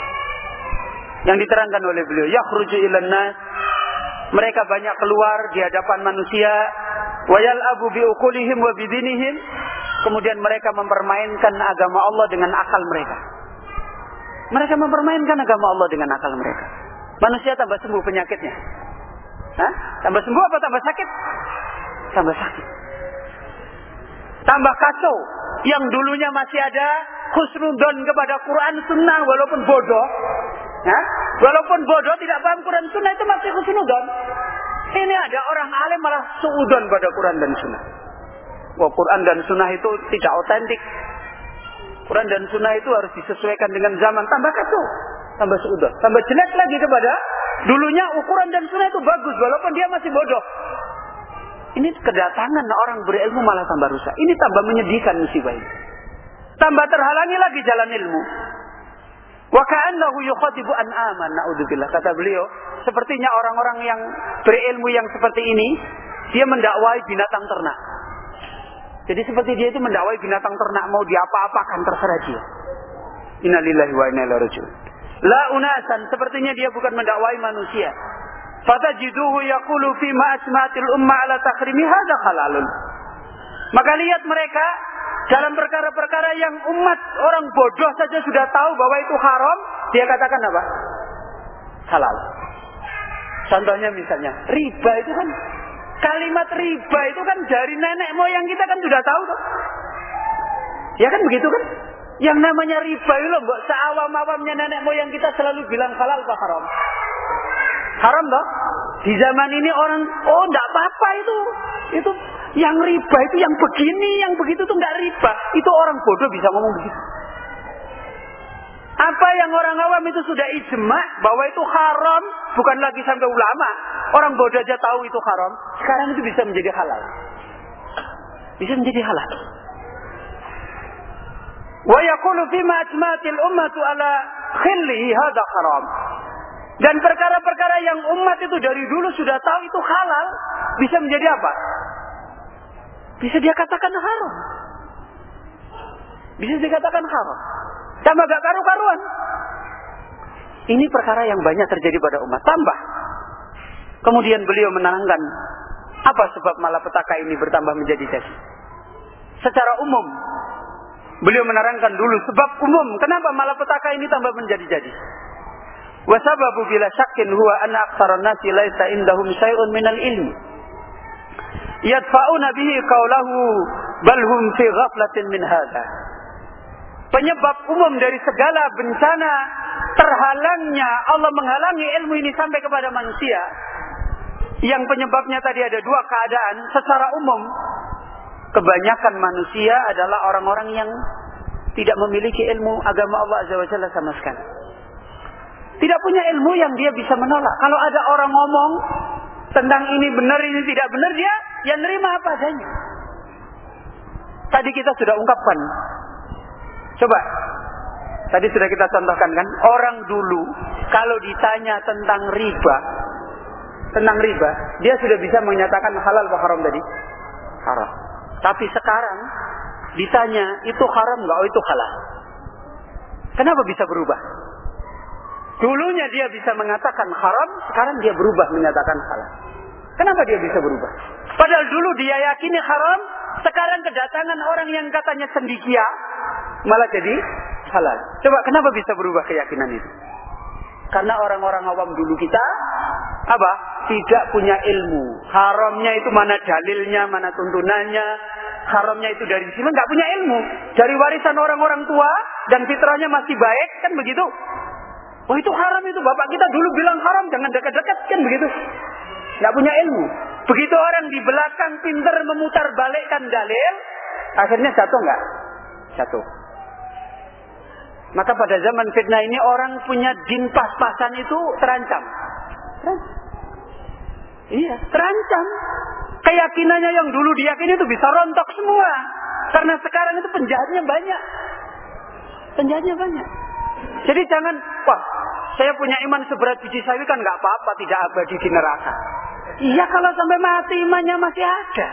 Yang diterangkan oleh beliau, yakhruju ilan nas, mereka banyak keluar di hadapan manusia, wa yal'abu bi uqulihim wa bidinihim, kemudian mereka mempermainkan agama Allah dengan akal mereka. Mereka mempermainkan agama Allah dengan akal mereka. Manusia tambah sembuh penyakitnya. Hah? Tambah sembuh apa tambah sakit? Tambah sakit. Tambah kacau. Yang dulunya masih ada husnudon kepada Quran Sunnah walaupun bodoh. Hah? Walaupun bodoh tidak paham Quran Sunnah itu masih husnudon. Ini ada orang alim malah suudon pada Quran dan Sunnah. Wah, Quran dan Sunnah itu tidak otentik. Quran dan Sunnah itu harus disesuaikan dengan zaman. Tambah kacau, tambah suudon, tambah jelek lagi kepada dulunya. Quran dan Sunnah itu bagus walaupun dia masih bodoh. Ini kedatangan orang berilmu malah tambah rusak. Ini tambah menyedihkan musibah ini. Tambah terhalangi lagi jalan ilmu. Wa ka'annahu yukhatibu an'aman, na'udzubillah, kata beliau, sepertinya orang-orang yang berilmu yang seperti ini, dia mendakwai binatang ternak. Jadi seperti dia itu mendakwai binatang ternak, mau diapa-apakan terserah dia. Innalillahi wa inna ilaihi raji'un. La unasan, sepertinya dia bukan mendakwai manusia. Fatajiduhu yaqulu fi ma asmatil umma ala takrimi hadza halalun. Maka lihat mereka dalam perkara-perkara yang umat orang bodoh saja sudah tahu bahwa itu haram, dia katakan apa? Halal. Contohnya misalnya riba itu kan Kalimat riba itu kan dari nenek moyang kita kan sudah tahu tuh. Ya kan begitu kan? Yang namanya riba itu loh, mbok seawam-awamnya nenek moyang kita selalu bilang halal apa haram? Haram toh? Di zaman ini orang, oh enggak apa-apa itu. Itu yang riba itu yang begini, yang begitu tuh enggak riba. Itu orang bodoh bisa ngomong begitu. Apa yang orang awam itu sudah ijma bahwa itu haram, bukan lagi sampai ulama. Orang bodoh aja tahu itu haram. Sekarang itu bisa menjadi halal. Bisa menjadi halal. Wa yaqulu fima ajmatil ummatu ala khillihi hadha haram. Dan perkara-perkara yang umat itu dari dulu sudah tahu itu halal, bisa menjadi apa? Bisa dia katakan haram. Bisa dikatakan haram. Tambah gak karu-karuan. Ini perkara yang banyak terjadi pada umat. Tambah. Kemudian beliau menerangkan apa sebab malapetaka ini bertambah menjadi jadi. Secara umum, beliau menerangkan dulu sebab umum kenapa malapetaka ini tambah menjadi jadi. Wa sababu bila syakkin huwa anna aktsaran nasi laisa indahum syai'un minal ilmi yadfa'una bihi qawlahu bal hum fi ghaflatin min hadha. Penyebab umum dari segala bencana terhalangnya Allah menghalangi ilmu ini sampai kepada manusia. Yang penyebabnya tadi ada dua keadaan. Secara umum, kebanyakan manusia adalah orang-orang yang tidak memiliki ilmu agama Allah Azza wa Jalla sama sekali. Tidak punya ilmu yang dia bisa menolak. Kalau ada orang ngomong tentang ini benar, ini tidak benar, dia yang nerima apa adanya. Tadi kita sudah ungkapkan. Coba, tadi sudah kita contohkan kan, orang dulu kalau ditanya tentang riba, tentang riba, dia sudah bisa menyatakan halal atau haram tadi? Haram. Tapi sekarang ditanya itu haram nggak? Oh itu halal. Kenapa bisa berubah? Dulunya dia bisa mengatakan haram, sekarang dia berubah menyatakan halal. Kenapa dia bisa berubah? Padahal dulu dia yakini haram, sekarang kedatangan orang yang katanya cendekia, malah jadi halal. Coba kenapa bisa berubah keyakinan itu? Karena orang-orang awam dulu kita apa? Tidak punya ilmu. Haramnya itu mana dalilnya, mana tuntunannya. Haramnya itu dari sini nggak punya ilmu. Dari warisan orang-orang tua dan fitrahnya masih baik kan begitu. Oh itu haram itu, bapak kita dulu bilang haram, jangan dekat-dekat kan begitu. Nggak punya ilmu. Begitu orang di belakang pintar memutar balikkan dalil, akhirnya jatuh nggak? Jatuh. Maka pada zaman fitnah ini orang punya din pas-pasan itu terancam. Terancam. Iya, terancam. Keyakinannya yang dulu diyakini itu bisa rontok semua. Karena sekarang itu penjahatnya banyak. Penjahatnya banyak. Jadi jangan, wah, saya punya iman seberat biji sawi kan nggak apa-apa, tidak abadi di neraka. Iya kalau sampai mati imannya masih ada.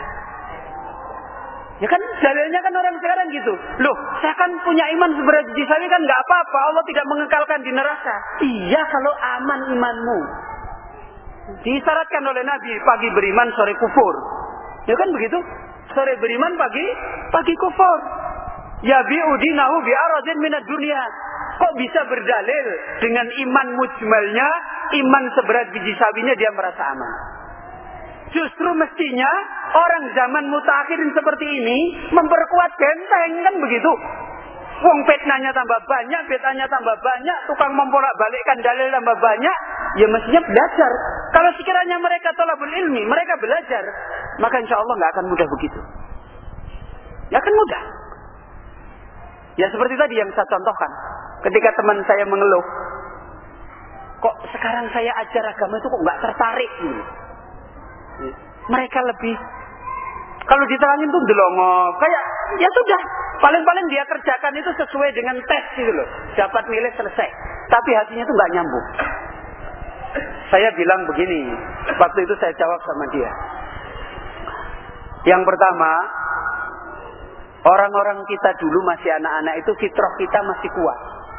Ya kan dalilnya kan orang sekarang gitu. Loh, saya kan punya iman seberat biji sawi kan nggak apa-apa, Allah tidak mengekalkan di neraka. Iya kalau aman imanmu. Disyaratkan oleh Nabi, pagi beriman, sore kufur. Ya kan begitu? Sore beriman, pagi pagi kufur. Ya bi'udinahu bi'aradin minad dunia. Kok bisa berdalil dengan iman mujmalnya, iman seberat biji sawinya dia merasa aman. Justru mestinya orang zaman mutakhirin seperti ini memperkuat benteng kan begitu. Wong fitnahnya tambah banyak, fitnahnya tambah banyak, tukang membolak-balikkan dalil tambah banyak, ya mestinya belajar. Kalau sekiranya mereka thalabul ilmi, mereka belajar, maka insya Allah nggak akan mudah begitu. Nggak akan mudah. Ya seperti tadi yang saya contohkan. Ketika teman saya mengeluh, kok sekarang saya ajar agama itu kok nggak tertarik gitu. Mereka lebih, kalau diterangin tuh delongo, kayak ya sudah, paling-paling dia kerjakan itu sesuai dengan tes gitu loh, dapat nilai selesai. Tapi hatinya tuh nggak nyambung. Saya bilang begini, waktu itu saya jawab sama dia. Yang pertama, orang-orang kita dulu masih anak-anak itu fitrah kita masih kuat.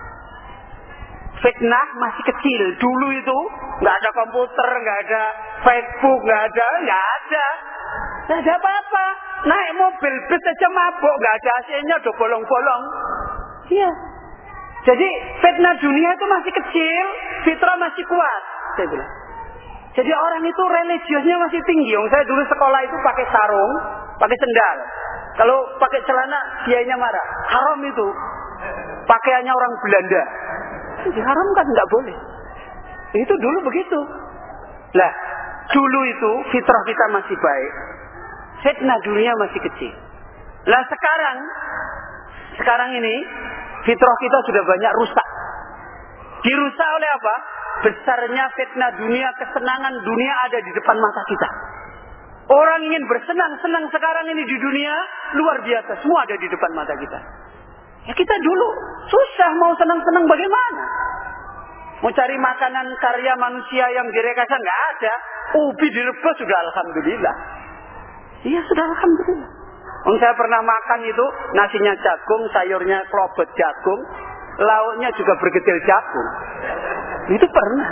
Fitnah masih kecil. Dulu itu nggak ada komputer, nggak ada Facebook, nggak ada, nggak ada, nggak ada apa-apa. Naik mobil bis aja mabuk, nggak ada A C-nya, udah bolong-bolong. Iya. Jadi fitnah dunia itu masih kecil, fitrah masih kuat. Saya bilang. Jadi orang itu religiusnya masih tinggi. Yang saya dulu sekolah itu pakai sarung, pakai sendal. Kalau pakai celana, kiainya marah. Haram itu. Pakaiannya orang Belanda. Diharamkan, nggak boleh. Itu dulu begitu. Lah, dulu itu fitrah kita masih baik. Fitnah dunia masih kecil. Lah sekarang, sekarang ini fitrah kita sudah banyak rusak. Dirusak oleh apa? Besarnya fitnah dunia, kesenangan dunia ada di depan mata kita. Orang ingin bersenang-senang sekarang ini di dunia luar biasa, semua ada di depan mata kita. Ya kita dulu susah mau senang-senang bagaimana? Mau cari makanan karya manusia yang direkayasa nggak ada. Ubi direbus sudah alhamdulillah. Iya sudah alhamdulillah. Om saya pernah makan itu nasinya jagung, sayurnya klobet jagung, lauknya juga bergetil jagung. Itu pernah.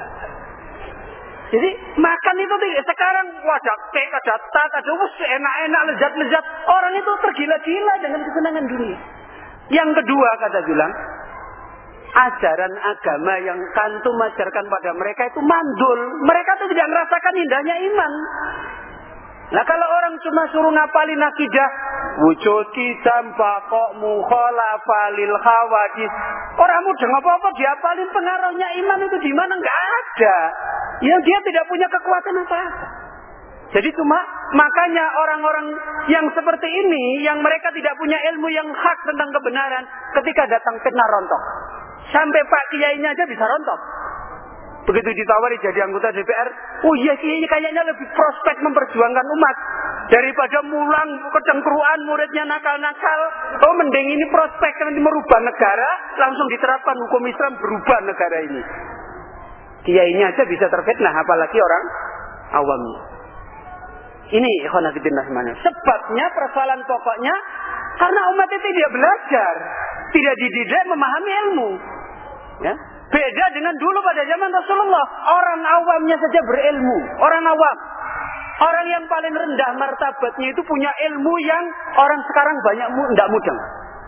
Jadi makan itu sekarang ada kek, ada tat, ada us, enak-enak, lezat-lezat. Orang itu tergila-gila dengan kesenangan dunia. Yang kedua kata bilang, ajaran agama yang kantum ajarkan pada mereka itu mandul. Mereka itu tidak merasakan indahnya iman. Nah kalau orang cuma suruh ngapalin akidah, wujud kitam bakok mukhalafa lil khawadis, orang mudah apa-apa diapalin pengaruhnya iman itu di mana? Nggak ada. Yang dia tidak punya kekuatan apa-apa. Jadi cuma makanya orang-orang yang seperti ini, yang mereka tidak punya ilmu yang hak tentang kebenaran, ketika datang fitnah rontok. Sampai Pak Kiainya aja bisa rontok. Begitu ditawari jadi anggota D P R, oh iya Kiai kayaknya lebih prospek memperjuangkan umat daripada mulang kecengkeruan muridnya nakal-nakal. Oh mending ini prospek nanti merubah negara, langsung diterapkan hukum Islam berubah negara ini. Kiainya aja bisa terfitnah, apalagi orang awamnya. Ini ikhwan fillah rahimani. Sebabnya persoalan pokoknya karena umat itu tidak belajar, tidak dididik memahami ilmu. Ya. Beda dengan dulu pada zaman Rasulullah. Orang awamnya saja berilmu. Orang awam. Orang yang paling rendah martabatnya itu punya ilmu yang orang sekarang banyak tidak mudeng.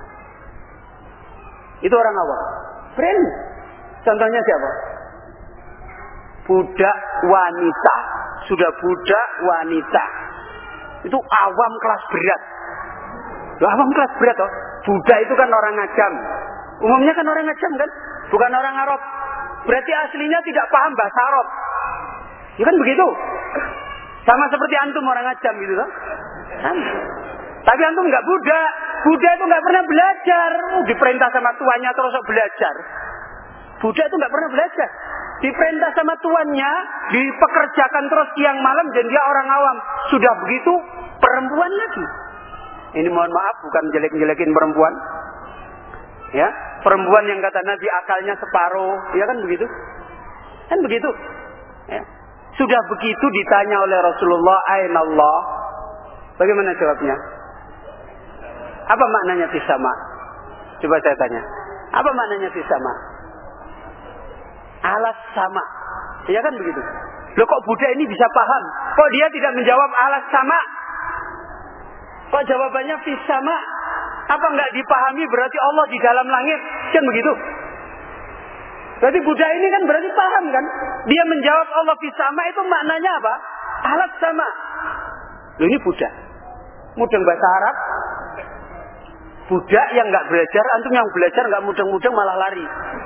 Itu orang awam. Berilmu. Contohnya siapa? Budak wanita. Sudah budak wanita. Itu awam kelas berat. Loh, awam kelas berat toh. Budak itu kan orang ngajam. Umumnya kan orang ngajam kan? Bukan orang Arab. Berarti aslinya tidak paham bahasa Arab. Ya kan begitu. Sama seperti antum orang ngajam gitu kan? Tapi antum nggak budak. Budak itu nggak pernah belajar. Oh, diperintah sama tuannya terus belajar. Budak itu nggak pernah belajar. Diperintah sama tuannya, dipekerjakan terus siang malam dan dia orang awam. Sudah begitu perempuan lagi. Ini mohon maaf bukan jelek-jelekin perempuan. Ya, perempuan yang kata Nabi akalnya separuh, ya kan begitu? Kan begitu. Ya. Sudah begitu ditanya oleh Rasulullah, "Aina Allah?" Bagaimana jawabnya? Apa maknanya fisama? Coba saya tanya. Apa maknanya fisama? Alas sama. Ya kan begitu. Loh kok budak ini bisa paham? Kok dia tidak menjawab alas sama? Kok jawabannya fisama? Apa enggak dipahami berarti Allah di dalam langit? Kan begitu. Berarti budak ini kan berarti paham kan? Dia menjawab Allah fisama itu maknanya apa? Alat sama. Loh ini budak. Mudeng bahasa Arab. Budak yang enggak belajar, antum yang belajar enggak mudeng-mudeng malah lari.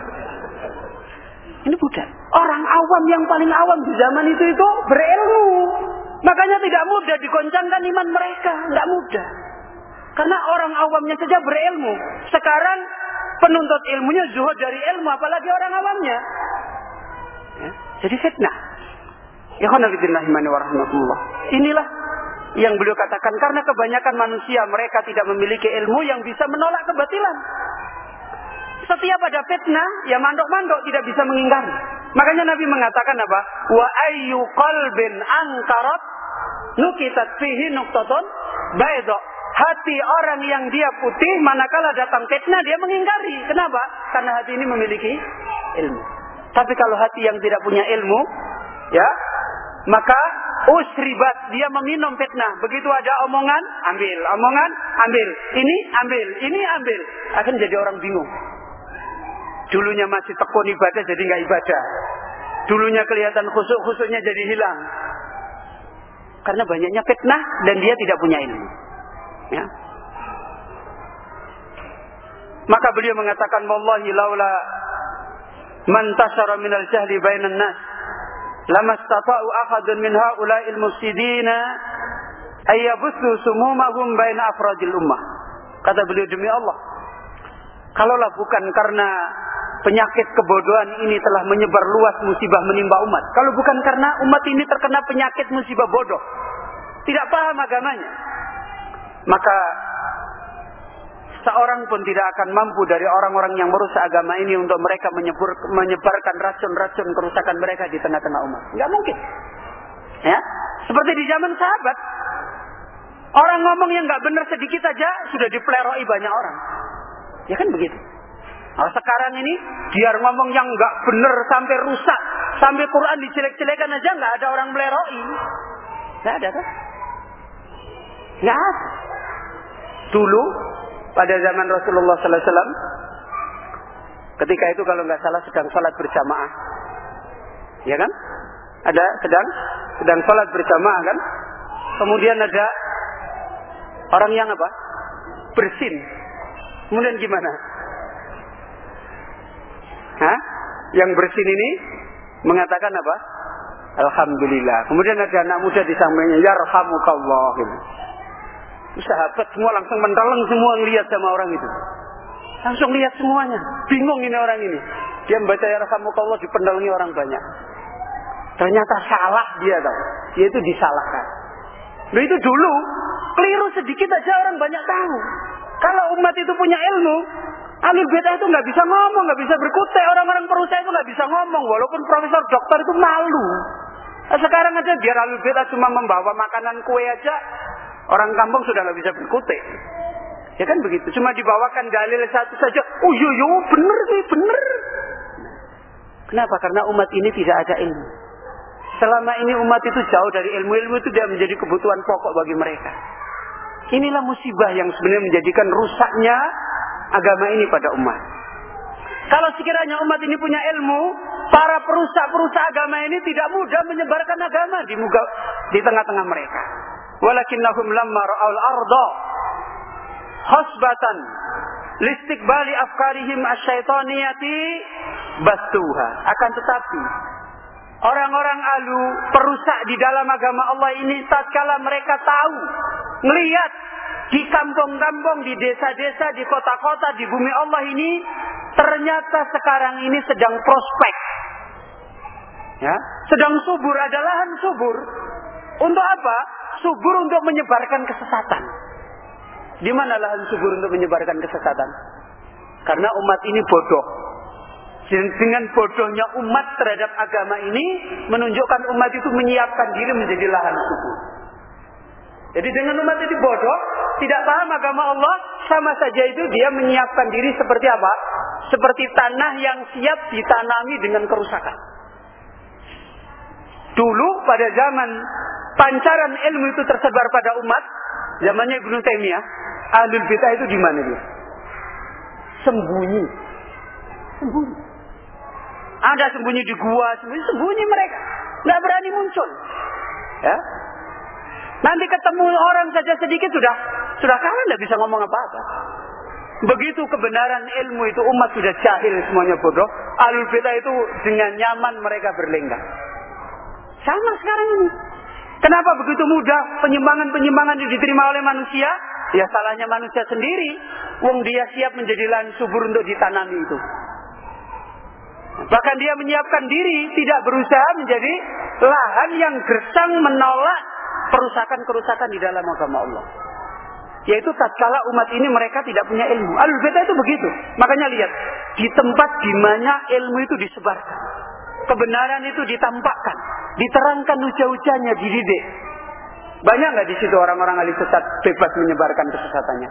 Ini budak. Orang awam yang paling awam di zaman itu itu berilmu. Makanya tidak mudah digoncangkan iman mereka. Enggak mudah. Karena orang awamnya saja berilmu. Sekarang penuntut ilmunya zuhud dari ilmu. Apalagi orang awamnya. Ya. Jadi fitnah. Ya khonafidillah imani warahmatullah. Inilah yang beliau katakan. Karena kebanyakan manusia mereka tidak memiliki ilmu yang bisa menolak kebatilan. Setiap ada fitnah, ya mandok-mandok tidak bisa mengingkari. Makanya Nabi mengatakan apa? Wa ayyu qalbin ankarat nukitat fihi nuqtatun bayda. Hati orang yang dia putih, manakala datang fitnah dia mengingkari. Kenapa? Karena hati ini memiliki ilmu. Tapi kalau hati yang tidak punya ilmu, ya, maka usribat, dia meminum fitnah. Begitu ada omongan, ambil, omongan, ambil, ini ambil, ini ambil, akan jadi orang bingung. Dulunya masih tekun ibadah jadi nggak ibadah. dulunya kelihatan khusyuk, khusyuknya jadi hilang. Karena banyaknya fitnah dan dia tidak punya ilmu. Ya. Maka beliau mengatakan, wallahi laula man tashara minal jahli bainan nas lamastata'u ahadun min haula'il mufsidina ayyabuthu sumumahum baina afradil ummah. Kata beliau, demi Allah, kalaulah bukan karena penyakit kebodohan ini telah menyebar luas musibah menimpa umat, kalau bukan karena umat ini terkena penyakit musibah bodoh, tidak paham agamanya, maka seorang pun tidak akan mampu dari orang-orang yang merusak agama ini untuk mereka menyebur, menyebarkan racun-racun kerusakan mereka di tengah-tengah umat. Tidak mungkin. Ya, seperti di zaman sahabat, orang ngomong yang nggak benar sedikit aja sudah dipleroi banyak orang. Ya kan begitu. Nah, sekarang ini biar ngomong yang nggak benar sampai rusak, sampai Quran dijelek-jelekan aja nggak ada orang meleroi. Nggak ada kan? Nggak ada. Dulu pada zaman Rasulullah sallallahu alaihi wasallam, ketika itu kalau nggak salah sedang salat berjamaah, ya kan? Ada sedang sedang salat berjamaah kan? Kemudian ada orang yang apa? Bersin. Kemudian gimana? Hah? Yang bersin ini mengatakan apa? Alhamdulillah. Kemudian ada anak muda di sampingnya, yarhamukallah. Gitu. Sahabat semua langsung menteleng semua ngelihat sama orang itu. Langsung lihat semuanya. Bingung ini orang ini. Dia membaca yarhamukallah dipendelengi orang banyak. Ternyata salah dia tahu. Dia itu disalahkan. Nah itu dulu keliru sedikit aja orang banyak tahu. Kalau umat itu punya ilmu, ahlul bidah itu nggak bisa ngomong, nggak bisa berkutik. Orang-orang perusahaan itu nggak bisa ngomong, walaupun profesor doktor itu malu. Nah, sekarang aja biar ahlul bidah cuma membawa makanan kue aja, orang kampung sudah nggak bisa berkutik. Ya kan begitu. Cuma dibawakan dalil satu saja. Oh yo yo bener sih bener. Kenapa? Karena umat ini tidak ada ilmu. Selama ini umat itu jauh dari ilmu. Ilmu itu tidak menjadi kebutuhan pokok bagi mereka. Inilah musibah yang sebenarnya menjadikan rusaknya agama ini pada umat. Kalau sekiranya umat ini punya ilmu, para perusak-perusak agama ini tidak mudah menyebarkan agama di muka, di tengah-tengah mereka. Walakinnahum lamma ra'al arda khasbatan listiqbali afkarihim asyaitaniyati bastuha. Akan tetapi orang-orang alu perusak di dalam agama Allah ini, tatkala mereka tahu, melihat di kampung-kampung, di desa-desa, di kota-kota, di bumi Allah ini, ternyata sekarang ini sedang prospek, ya, sedang subur, ada lahan subur. Untuk apa? Subur untuk menyebarkan kesesatan. Di mana lahan subur untuk menyebarkan kesesatan? Karena umat ini bodoh. Dengan bodohnya umat terhadap agama ini, menunjukkan umat itu menyiapkan diri menjadi lahan subur. Jadi dengan umat itu bodoh, tidak paham agama Allah, sama saja itu dia menyiapkan diri seperti apa? Seperti tanah yang siap ditanami dengan kerusakan. Dulu pada zaman pancaran ilmu itu tersebar pada umat, zamannya Ibnu Taimiyah, ahlul bidah itu di mana dia? Sembunyi. Sembunyi. Ada sembunyi di gua, sembunyi, sembunyi mereka. Nggak berani muncul. Ya. Nanti ketemu orang saja sedikit sudah sudah kalah, nggak bisa ngomong apa-apa. Begitu kebenaran ilmu itu umat sudah jahil, semuanya bodoh. Ahlul bidah itu dengan nyaman mereka berlenggang. Sama sekarang ini. Kenapa begitu mudah penyimpangan-penyimpangan itu diterima oleh manusia? Ya salahnya manusia sendiri. Wong dia siap menjadi lahan subur untuk ditanami itu. Bahkan dia menyiapkan diri, tidak berusaha menjadi lahan yang gersang menolak perusakan-kerusakan di dalam agama Allah. Yaitu tatkala umat ini mereka tidak punya ilmu. Ahlul bidah itu begitu. Makanya lihat, di tempat di mana ilmu itu disebarkan, kebenaran itu ditampakkan, diterangkan uja-ujanya, dididik. Banyak nggak di situ orang-orang ahli sesat bebas menyebarkan kesesatannya?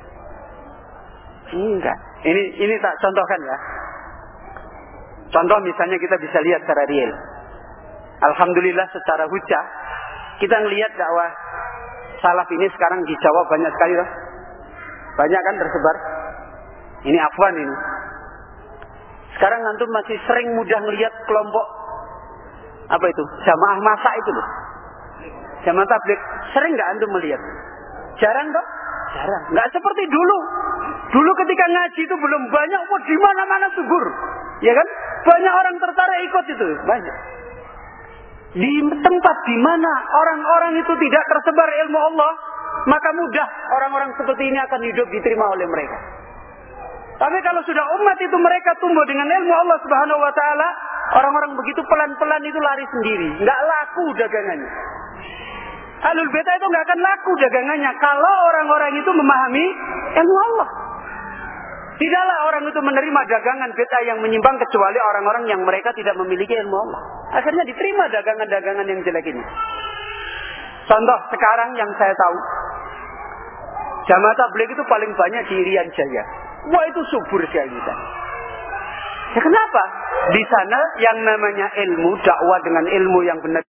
Enggak. Ini ini tak contohkan ya. Contoh misalnya kita bisa lihat secara real. Alhamdulillah secara hujah kita melihat dakwah salaf ini sekarang di Jawa banyak sekali loh. Banyak kan tersebar. Ini Afwan ini. Sekarang antum masih sering mudah melihat kelompok Apa itu? Jamaah masak itu loh. Jamaah tabligh. Sering nggak antum melihat? Jarang toh? Jarang. Nggak seperti dulu. Dulu ketika ngaji itu belum banyak. Wah, di mana-mana subur. Ya kan? Banyak orang tertarik ikut itu. Banyak. Di tempat di mana orang-orang itu tidak tersebar ilmu Allah, maka mudah orang-orang seperti ini akan hidup diterima oleh mereka. Tapi kalau sudah umat itu mereka tumbuh dengan ilmu Allah Subhanahu wa taala, orang-orang begitu pelan-pelan itu lari sendiri, enggak laku dagangannya. Ahlul Bid'ah itu enggak akan laku dagangannya kalau orang-orang itu memahami ilmu Allah. Tidaklah orang itu menerima dagangan bid'ah yang menyimpang kecuali orang-orang yang mereka tidak memiliki ilmu Allah. Akhirnya diterima dagangan-dagangan yang jelek ini. Contoh sekarang yang saya tahu, jamaah tabligh itu paling banyak di Irian Jaya. Wah, itu subur sekali. Ya kenapa? Di sana yang namanya ilmu, dakwah dengan ilmu yang benar